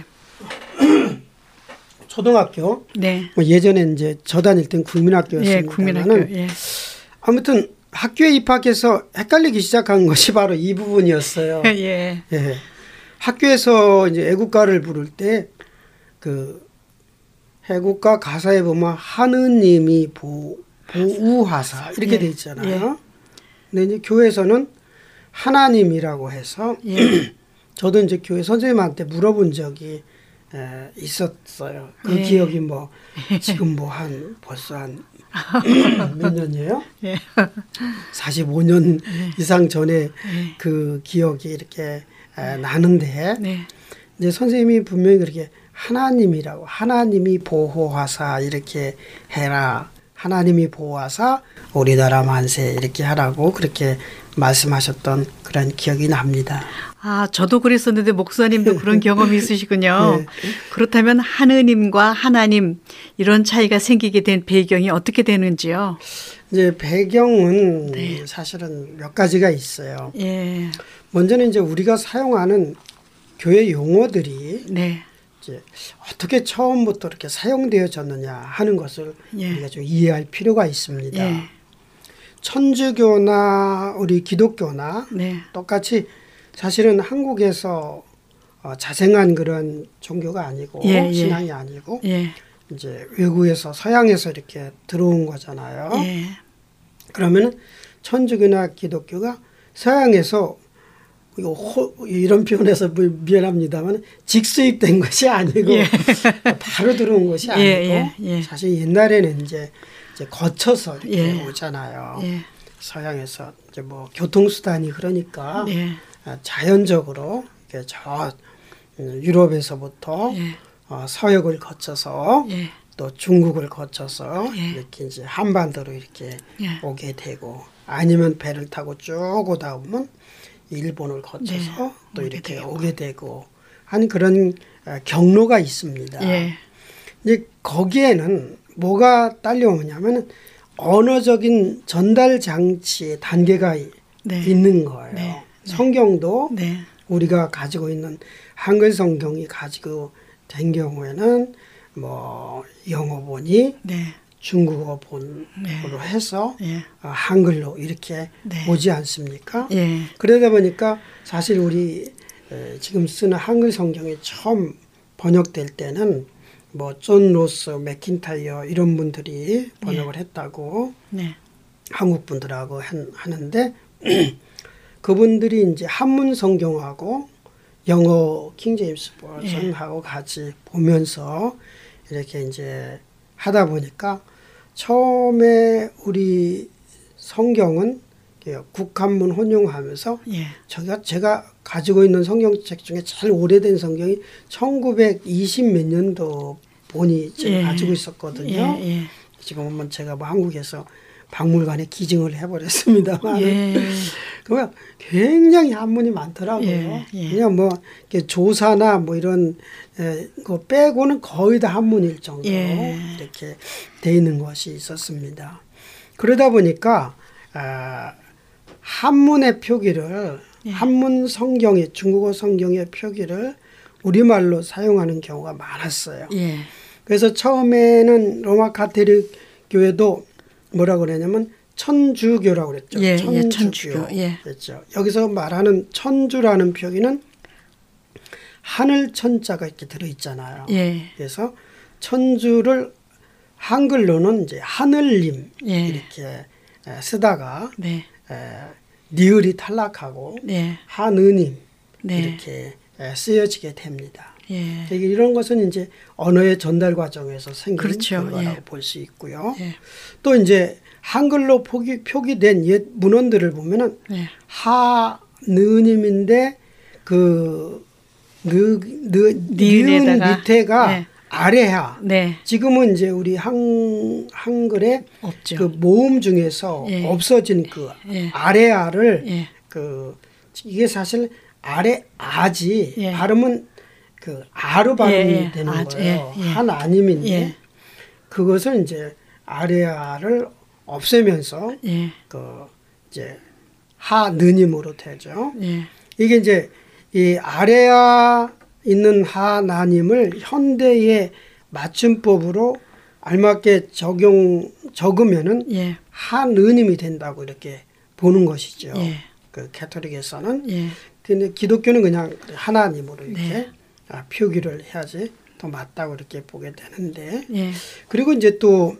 초등학교 네. 뭐 예전에 이제 저 다닐 땐 예, 국민학교였습니다만은 국민학교. 예. 아무튼 학교에 입학해서 헷갈리기 시작한 것이 바로 이 부분이었어요. 예. 예. 학교에서 이제 애국가를 부를 때 그 애국가 가사에 보면 하느님이 보, 보우하사 이렇게 예. 돼 있잖아요. 예. 근데 이제 교회에서는 하나님이라고 해서 예. 저도 이제 교회 선생님한테 물어본 적이 에, 있었어요. 그 예. 기억이 뭐 지금 뭐 한 벌써 한 몇 년이에요? 예. 사십오 년 이상 전에 예. 그 기억이 이렇게 에, 나는데 네. 이제 선생님이 분명히 그렇게 하나님이라고 하나님이 보호하사 이렇게 해라. 하나님이 보호하사 우리나라 만세 이렇게 하라고 그렇게 말씀하셨던 그런 기억이 납니다. 아, 저도 그랬었는데 목사님도 그런 경험이 있으시군요. 네. 그렇다면 하느님과 하나님 이런 차이가 생기게 된 배경이 어떻게 되는지요? 이제 배경은 네. 사실은 몇 가지가 있어요. 예. 먼저는 이제 우리가 사용하는 교회 용어들이 네. 이제 어떻게 처음부터 이렇게 사용되어졌느냐 하는 것을 예. 우리가 좀 이해할 필요가 있습니다. 예. 천주교나 우리 기독교나 네. 똑같이 사실은 한국에서 어, 자생한 그런 종교가 아니고 예, 예. 신앙이 아니고 예. 이제 외국에서 서양에서 이렇게 들어온 거잖아요. 예. 그러면 천주교나 기독교가 서양에서 이거 호, 이런 표현에서 미안합니다만 직수입된 것이 아니고 예. 바로 들어온 것이 아니고 예, 예, 예. 사실 옛날에는 이제, 이제 거쳐서 이렇게 예. 오잖아요. 예. 서양에서 이제 뭐 교통수단이 그러니까 예. 자연적으로 이렇게 저 유럽에서부터 예. 어, 서역을 거쳐서 예. 또 중국을 거쳐서 예. 이렇게 이제 한반도로 이렇게 예. 오게 되고 아니면 배를 타고 쭉 오다 보면 일본을 거쳐서 네. 또 오게 이렇게 되고. 오게 되고 한 그런 어, 경로가 있습니다. 예. 이제 거기에는 뭐가 딸려오냐면 언어적인 전달 장치의 단계가 이- 네. 있는 거예요. 네. 네. 성경도 네. 우리가 가지고 있는 한글 성경이 가지고 된 경우에는 뭐 영어 본이 네. 중국어 본으로 네. 해서 예. 어, 한글로 이렇게 네. 오지 않습니까? 예. 그러다 보니까 사실 우리 에, 지금 쓰는 한글 성경이 처음 번역될 때는 뭐 존 로스, 맥킨타이어 이런 분들이 번역을 했다고 네. 한국 분들하고 한- 하는데 그분들이 이제 한문 성경하고 영어 킹제임스 버전하고 같이 보면서 이렇게 이제 하다 보니까 처음에 우리 성경은 국한문 혼용하면서 예. 제가 제가 가지고 있는 성경책 중에 제일 오래된 성경이 천구백이십 몇 년도 본이 제가 예. 가지고 있었거든요. 예. 예. 지금은 제가 뭐 한국에서 박물관에 기증을 해버렸습니다만 예. 그러면 굉장히 한문이 많더라고요. 예, 예. 그냥 뭐 이렇게 조사나 뭐 이런 에, 거 빼고는 거의 다 한문일 정도로 예. 이렇게 돼 있는 것이 있었습니다. 그러다 보니까 아, 한문의 표기를 예. 한문 성경의 중국어 성경의 표기를 우리말로 사용하는 경우가 많았어요. 예. 그래서 처음에는 로마 가톨릭 교회도 뭐라고 그러냐면 천주교라고 그랬죠. 예, 예, 천주교. 천주교, 예. 그랬죠. 여기서 말하는 천주라는 표기는 하늘 천자가 이렇게 들어 있잖아요. 예. 그래서 천주를 한글로는 이제 하늘님 예. 이렇게 에, 쓰다가 네. 에, 니을이 탈락하고 네. 하느님 네. 이렇게 에, 쓰여지게 됩니다. 예. 되게 이런 것은 이제 언어의 전달 과정에서 생긴 그렇죠. 결과라고 예. 볼 수 있고요. 예. 또 이제 한글로 표기, 표기된 옛 문헌들을 보면은 예. 하느님인데 그 느, 느, 니은 니은에다가, 밑에가 네. 아래하. 네. 지금은 이제 우리 한, 한글의 없죠. 그 모음 중에서 예. 없어진 그 예. 아래아를 예. 그 이게 사실 아래아지 예. 발음은 그 아로 발음이 예, 예. 되는 아, 거예요. 예, 예. 한 아님인데 예. 그것을 이제 아래아를 없애면서 예. 그 이제 하느님으로 되죠. 예. 이게 이제 이 아래아 있는 하나님을 현대의 맞춤법으로 알맞게 적용 적으면은 예. 하느님이 된다고 이렇게 보는 것이죠. 예. 그 가톨릭에서는. 예. 근데 기독교는 그냥 하나님으로 이렇게 네. 아, 표기를 해야지 더 맞다고 이렇게 보게 되는데 예. 그리고 이제 또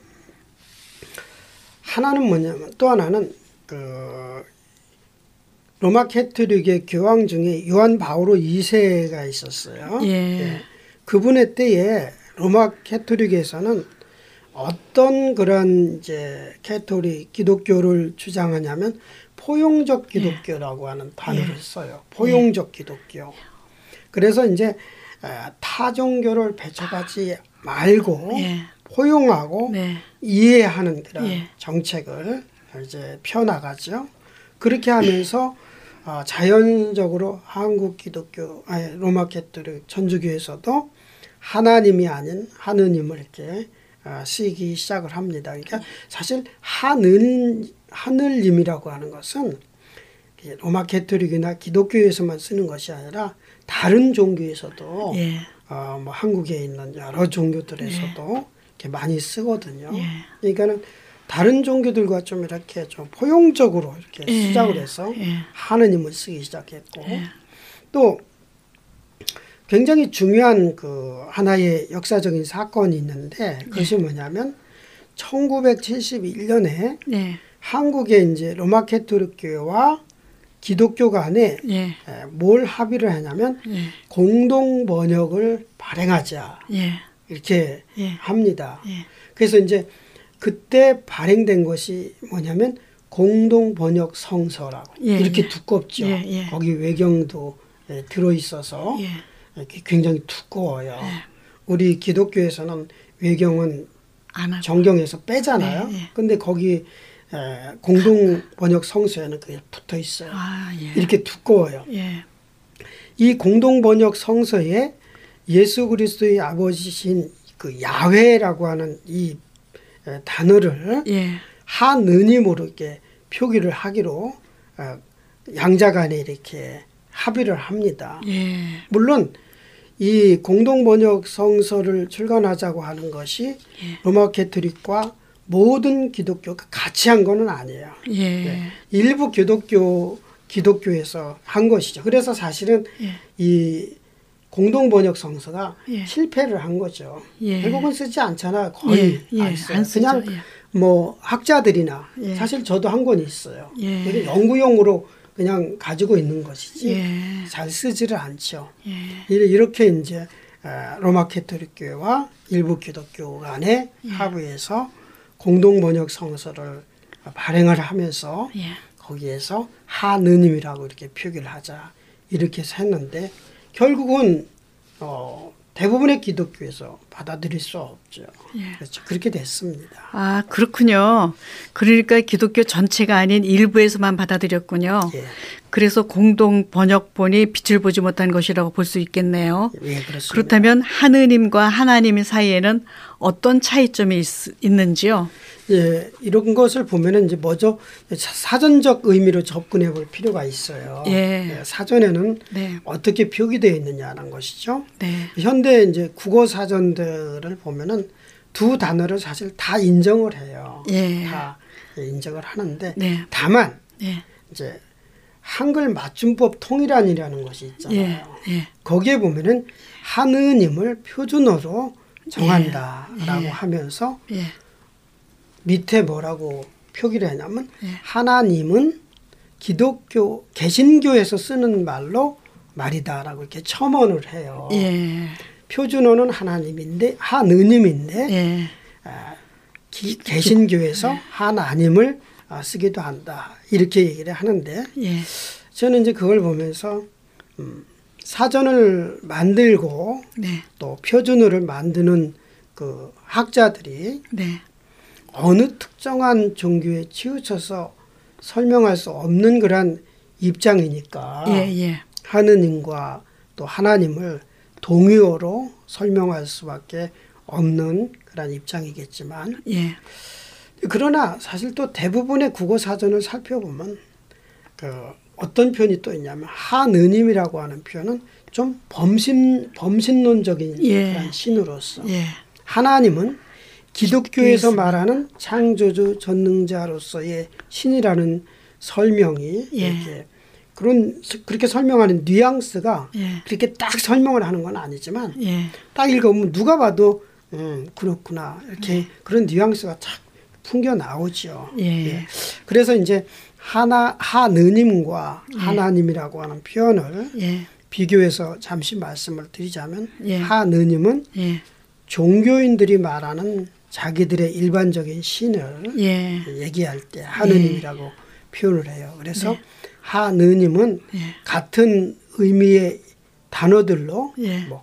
하나는 뭐냐면 또 하나는 그 로마 캐토릭의 교황 중에 요한 바오로 이 세가 있었어요. 예. 그분의 때에 로마 캐토릭에서는 어떤 그런 이제 캐토릭 기독교를 주장하냐면 포용적 기독교라고 하는 단어를 예. 써요. 포용적 기독교. 그래서 이제 타 종교를 배척하지 말고 예. 포용하고 네. 이해하는 그런 예. 정책을 이제 펴나가죠. 그렇게 하면서 어, 자연적으로 한국 기독교, 아니 로마 캐토릭 천주교에서도 하나님이 아닌 하느님을 이렇게 어, 쓰기 시작을 합니다. 그러니까 사실 하늘 하늘님이라고 하는 것은 로마 캐토릭이나 기독교에서만 쓰는 것이 아니라 다른 종교에서도 예. 어, 뭐 한국에 있는 여러 종교들에서도 이렇게 많이 쓰거든요. 예. 그러니까는 다른 종교들과 좀 이렇게 좀 포용적으로 이렇게 예. 시작을 해서 예. 하느님을 쓰기 시작했고 예. 또 굉장히 중요한 그 하나의 역사적인 사건이 있는데 그것이 뭐냐면 천구백칠십일 년에 예. 한국에 이제 로마 캐토릭 교회와 기독교 간에 예. 뭘 합의를 하냐면 예. 공동 번역을 발행하자 예. 이렇게 예. 합니다. 예. 그래서 이제 그때 발행된 것이 뭐냐면 공동 번역 성서라고 예, 이렇게 예. 두껍죠. 예, 예. 거기 외경도 예, 들어 있어서 예. 이렇게 굉장히 두꺼워요. 예. 우리 기독교에서는 외경은 안 하고. 정경에서 빼잖아요. 네, 예. 근데 거기 에, 공동 번역 성서에는 그게 붙어 있어요. 아, 예. 이렇게 두꺼워요. 예. 이 공동 번역 성서에 예수 그리스도의 아버지신 그 야훼라고 하는 이 에, 단어를 예. 하느님으로 이렇게 표기를 하기로 어, 양자간에 이렇게 합의를 합니다. 예. 물론 이 공동 번역 성서를 출간하자고 하는 것이 예. 로마 가톨릭과 모든 기독교가 같이 한 거는 아니에요. 예. 네. 일부 기독교 기독교에서 한 것이죠. 그래서 사실은 예. 이 공동 번역 성서가 예. 실패를 한 거죠. 예. 결국은 쓰지 않잖아. 거의 예. 예. 안 써요. 안 쓰죠. 그냥 예. 뭐 학자들이나 예. 사실 저도 한 권 있어요. 예. 그게 연구용으로 그냥 가지고 있는 것이지 예. 잘 쓰지를 않죠. 예. 이렇게 이제 로마 가톨릭 교회와 일부 기독교 간에 예. 합의해서 공동 번역 성서를 발행을 하면서 예. 거기에서 하느님이라고 이렇게 표기를 하자 이렇게 해서 했는데 결국은 어, 대부분의 기독교에서 받아들일 수 없죠. 예. 그렇죠. 그렇게 됐습니다. 아, 그렇군요. 그러니까 기독교 전체가 아닌 일부에서만 받아들였군요. 예. 그래서 공동 번역본이 빛을 보지 못한 것이라고 볼 수 있겠네요. 예, 그렇습니다. 그렇다면 하느님과 하나님 사이에는 어떤 차이점이 있, 있는지요? 예, 이런 것을 보면은 이제 먼저 사전적 의미로 접근해 볼 필요가 있어요. 예. 예, 사전에는 네. 어떻게 표기되어 있느냐는 것이죠. 네. 현대 이제 국어 사전들을 보면은 두 단어를 사실 다 인정을 해요. 예. 다 인정을 하는데 네. 다만 예. 이제 한글 맞춤법 통일안이라는 것이 있잖아요. 예. 예. 거기에 보면은 하느님을 표준어로 정한다라고 예. 하면서 예. 밑에 뭐라고 표기를 했냐면 예. 하나님은 기독교 개신교에서 쓰는 말로 말이다라고 이렇게 첨언을 해요. 예. 표준어는 하나님인데 하느님인데 예. 아, 기, 개신교에서 하나님을 아, 쓰기도 한다 이렇게 얘기를 하는데 예. 저는 이제 그걸 보면서 음, 사전을 만들고 네. 또 표준어를 만드는 그 학자들이 네. 어느 특정한 종교에 치우쳐서 설명할 수 없는 그런 입장이니까 예. 예. 하느님과 또 하나님을 동의어로 설명할 수밖에 없는 그런 입장이겠지만 예. 그러나 사실 또 대부분의 국어 사전을 살펴보면 그 어떤 표현이 또 있냐면 하느님이라고 하는 표현은 좀 범신 범신론적인 예. 그런 신으로서 예. 하나님은 기독교에서 말하는 창조주 전능자로서의 신이라는 설명이 예. 이렇게 그런 그렇게 설명하는 뉘앙스가 예. 그렇게 딱 설명을 하는 건 아니지만 예. 딱 읽어보면 누가 봐도 음, 그렇구나 이렇게 그런 뉘앙스가 착 풍겨 나오죠. 예. 그래서 이제 하나 하느님과 예. 하나님이라고 하는 표현을 예. 비교해서 잠시 말씀을 드리자면 예. 하느님은 예. 종교인들이 말하는 자기들의 일반적인 신을 예. 얘기할 때 하느님이라고 표현을 해요. 그래서 네. 하느님은 예. 같은 의미의 단어들로 예. 뭐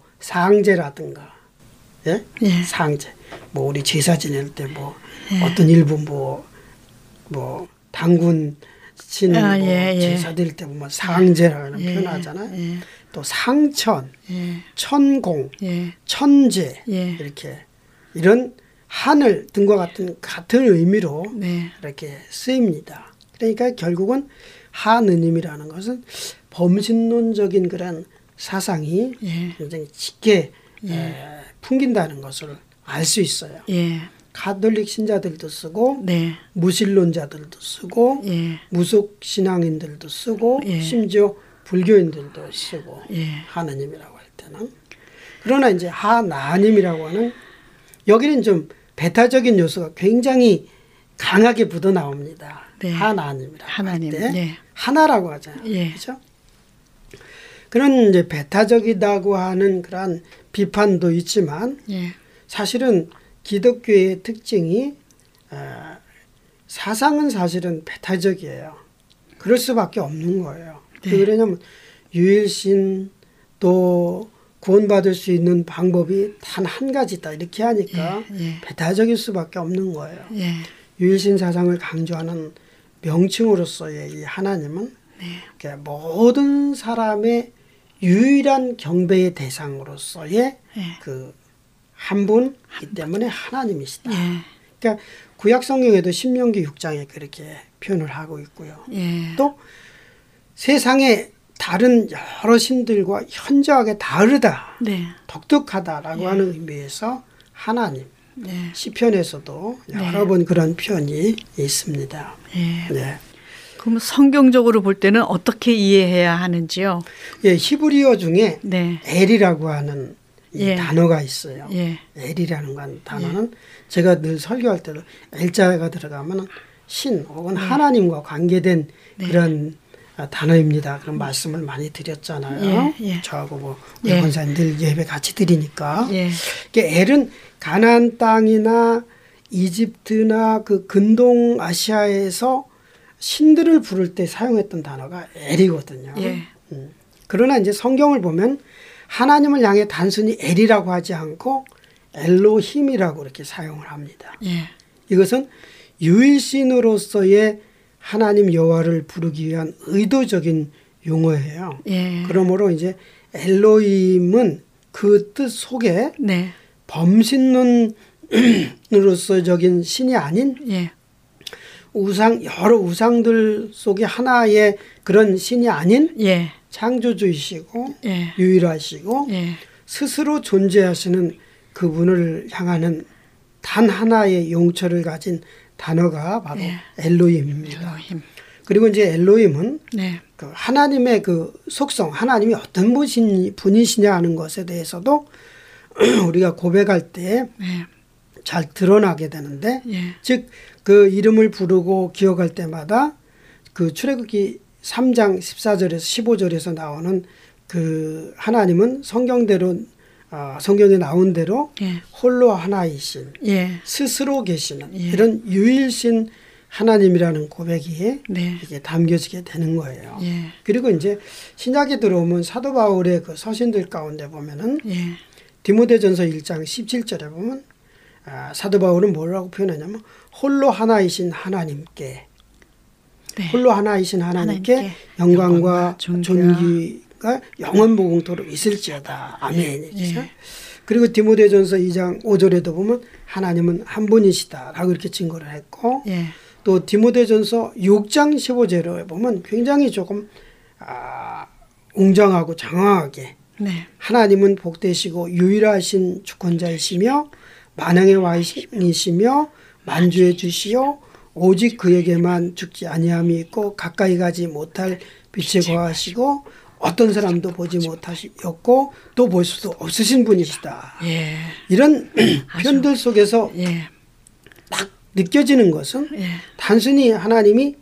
상제라든가 예? 예. 상제 뭐 우리 제사 지낼 때 뭐 예. 어떤 일부 뭐 뭐 당군 신 아, 뭐 예, 예. 제사 드릴 때 보면 상제라는 예. 표현하잖아요. 예. 또 상천, 예. 천공, 예. 천재 예. 이렇게 이런 하늘 등과 같은 같은 의미로 네. 이렇게 쓰입니다. 그러니까 결국은 하느님이라는 것은 범신론적인 그런 사상이 예. 굉장히 짙게 예. 에, 풍긴다는 것을 알 수 있어요. 예. 가톨릭 신자들도 쓰고 네. 무신론자들도 쓰고 예. 무속 신앙인들도 쓰고 예. 심지어 불교인들도 쓰고 예. 하느님이라고 할 때는 그러나 이제 하나님이라고 하는 여기는 좀 배타적인 요소가 굉장히 강하게 묻어 나옵니다. 네. 하나님이라고 하나님. 할 때 네. 하나라고 하잖아요. 예. 그렇죠? 그런 이제 배타적이다고 하는 그런 비판도 있지만 예. 사실은 기독교의 특징이 어, 사상은 사실은 배타적이에요. 그럴 수밖에 없는 거예요. 네. 왜 그러냐면 유일신 또 구원받을 수 있는 방법이 단 한 가지다 이렇게 하니까 예, 예. 배타적일 수밖에 없는 거예요. 예. 유일신 사상을 강조하는 명칭으로서의 이 하나님은 네. 이렇게 모든 사람의 유일한 경배의 대상으로서의 예. 그 한 분이기 때문에 하나님이시다. 예. 그러니까 구약 성경에도 신명기 육 장에 그렇게 표현을 하고 있고요. 예. 또 세상의 다른 여러 신들과 현저하게 다르다, 네. 독특하다라고 예. 하는 의미에서 하나님. 네. 시편에서도 여러 네. 번 그런 표현이 있습니다. 예. 네. 그럼 성경적으로 볼 때는 어떻게 이해해야 하는지요? 예, 히브리어 중에 네. 엘이라고 하는 이 예. 단어가 있어요. 예. 엘이라는 건 단어는 제가 늘 설교할 때도 엘자가 들어가면 신 혹은 하나님과 관계된 네. 그런 단어입니다. 그런 말씀을 많이 드렸잖아요. 예, 예. 저하고 뭐 우리 예. 권사님들 예배 같이 드리니까. 예. 그러니까 엘은 가나안 땅이나 이집트나 그 근동 아시아에서 신들을 부를 때 사용했던 단어가 엘이거든요. 예. 음. 그러나 이제 성경을 보면 하나님을 향해 단순히 엘이라고 하지 않고 엘로힘이라고 이렇게 사용을 합니다. 예. 이것은 유일신으로서의 하나님 여호와를 부르기 위한 의도적인 용어예요. 예. 그러므로 이제 엘로힘은 그 뜻 속에 네. 범신론으로서적인 신이 아닌 예. 우상 여러 우상들 속에 하나의 그런 신이 아닌 예. 창조주이시고 예. 유일하시고 예. 스스로 존재하시는 그분을 향하는 단 하나의 용처를 가진 단어가 바로 예. 엘로힘입니다. 엘로힘. 그리고 이제 엘로힘은 네. 그 하나님의 그 속성, 하나님이 어떤 분이시- 분이시냐 하는 것에 대해서도 우리가 고백할 때 잘 네. 드러나게 되는데, 예. 즉 그 이름을 부르고 기억할 때마다 그 출애굽기 삼 장 십사 절에서 십오 절에서 나오는 그 하나님은 성경대로 어, 성경에 나온 대로 예. 홀로 하나이신 예. 스스로 계시는 예. 이런 유일신 하나님이라는 고백이 네. 이게 담겨지게 되는 거예요. 예. 그리고 이제 신약에 들어오면 사도 바울의 그 서신들 가운데 보면은 예. 디모데전서 일 장 십칠 절에 보면 아, 사도 바울은 뭐라고 표현하냐면 홀로 하나이신 하나님께 네. 홀로 하나이신 하나님께, 하나님께 영광과 영광과 존귀와 존귀가 영원 무궁토록 있을지어다. 아멘. 예. 그리고 디모데전서 이 장 오 절에도 보면 하나님은 한 분이시다라고 이렇게 증거를 했고, 예. 또 디모데전서 육 장 십오 절에 보면 굉장히 조금 아, 웅장하고 장황하게 네. 하나님은 복되시고 유일하신 주권자이시며 만왕의 왕이시며 만주의 주시요 오직 그에게만 죽지 아니함이 있고 가까이 가지 못할 빛에 거하시고 어떤 사람도 보지 못하셨고 또 볼 수도 없으신 분이시다. 예. 이런 표현들 속에서 예. 딱 느껴지는 것은 예. 단순히 하나님이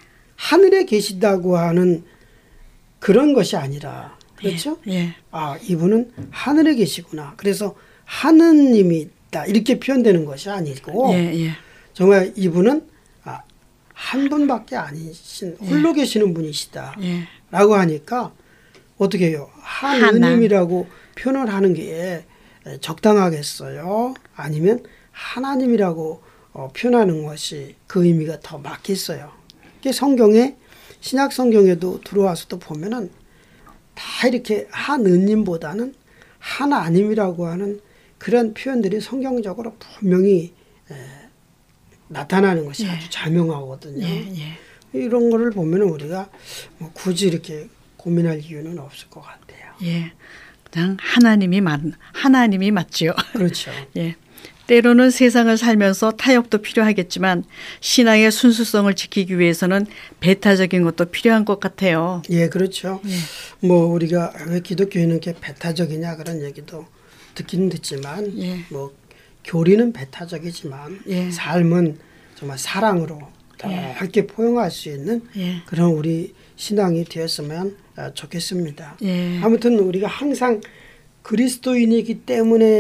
하늘에 계시다고 하는 그런 것이 아니라, 그렇죠? 예. 아, 이분은 하늘에 계시구나. 그래서 하느님이 있다. 이렇게 표현되는 것이 아니고 예. 예. 정말 이분은 아, 한 분밖에 아니신 홀로 계시는 분이시다. 예. 라고 하니까 어떻게 해요? 하느님이라고 표현을 하는 게 적당하겠어요? 아니면 하나님이라고 어, 표현하는 것이 그 의미가 더 맞겠어요? 이게 성경에 신약 성경에도 들어와서도 보면은 다 이렇게 하느님보다는 하나님이라고 하는 그런 표현들이 성경적으로 분명히 에, 나타나는 것이 예. 아주 자명하거든요. 예. 예. 이런 거를 보면 우리가 뭐 굳이 이렇게 고민할 이유는 없을 것 같아요. 예. 그냥 하나님이 맞 하나님이 맞지요. 그렇죠. 예. 때로는 세상을 살면서 타협도 필요하겠지만 신앙의 순수성을 지키기 위해서는 배타적인 것도 필요한 것 같아요. 예, 그렇죠. 예. 뭐 우리가 왜 기독교인은 이렇게 배타적이냐 그런 얘기도 듣기는 듣지만 예. 뭐 교리는 배타적이지만 예. 삶은 정말 사랑으로 다 예. 함께 포용할 수 있는 예. 그런 우리 신앙이 되었으면 좋겠습니다. 예. 아무튼 우리가 항상 그리스도인이기 때문에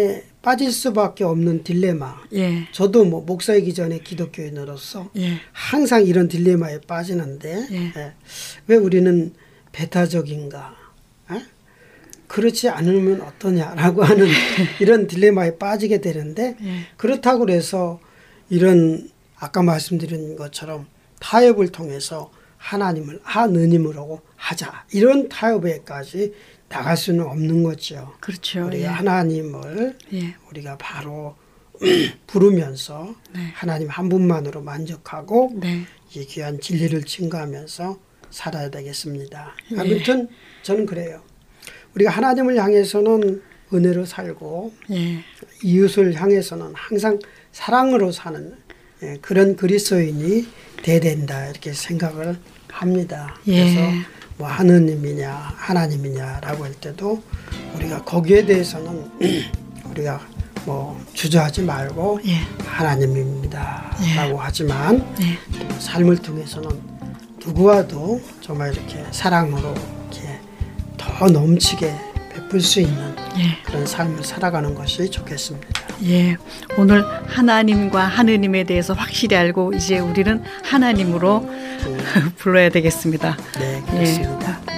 빠질 수밖에 없는 딜레마. 예. 저도 뭐 목사이기 전에 기독교인으로서 예. 항상 이런 딜레마에 빠지는데 예. 예. 왜 우리는 배타적인가? 예? 그렇지 않으면 어떠냐라고 하는 이런 딜레마에 빠지게 되는데 예. 그렇다고 해서 이런 아까 말씀드린 것처럼 타협을 통해서 하나님을 하느님으로 하자 이런 타협에까지 나갈 수는 없는 거죠. 그렇죠. 우리가 예. 하나님을 예. 우리가 바로 부르면서 네. 하나님 한 분만으로 만족하고 네. 이 귀한 진리를 증거하면서 살아야 되겠습니다. 예. 아무튼 저는 그래요. 우리가 하나님을 향해서는 은혜로 살고 예. 이웃을 향해서는 항상 사랑으로 사는 예, 그런 그리스도인이 돼야 된다 이렇게 생각을 합니다. 예. 그래서 뭐 하느님이냐 하나님이냐라고 할 때도 우리가 거기에 대해서는 우리가 뭐 주저하지 말고 예. 하나님입니다라고 예. 하지만 예. 삶을 통해서는 누구와도 정말 이렇게 사랑으로 이렇게 더 넘치게 베풀 수 있는 예. 그런 삶을 살아가는 것이 좋겠습니다. 예, 오늘 하나님과 하느님에 대해서 확실히 알고 이제 우리는 하나님으로 불러야 되겠습니다. 네, 그렇습니다. 예.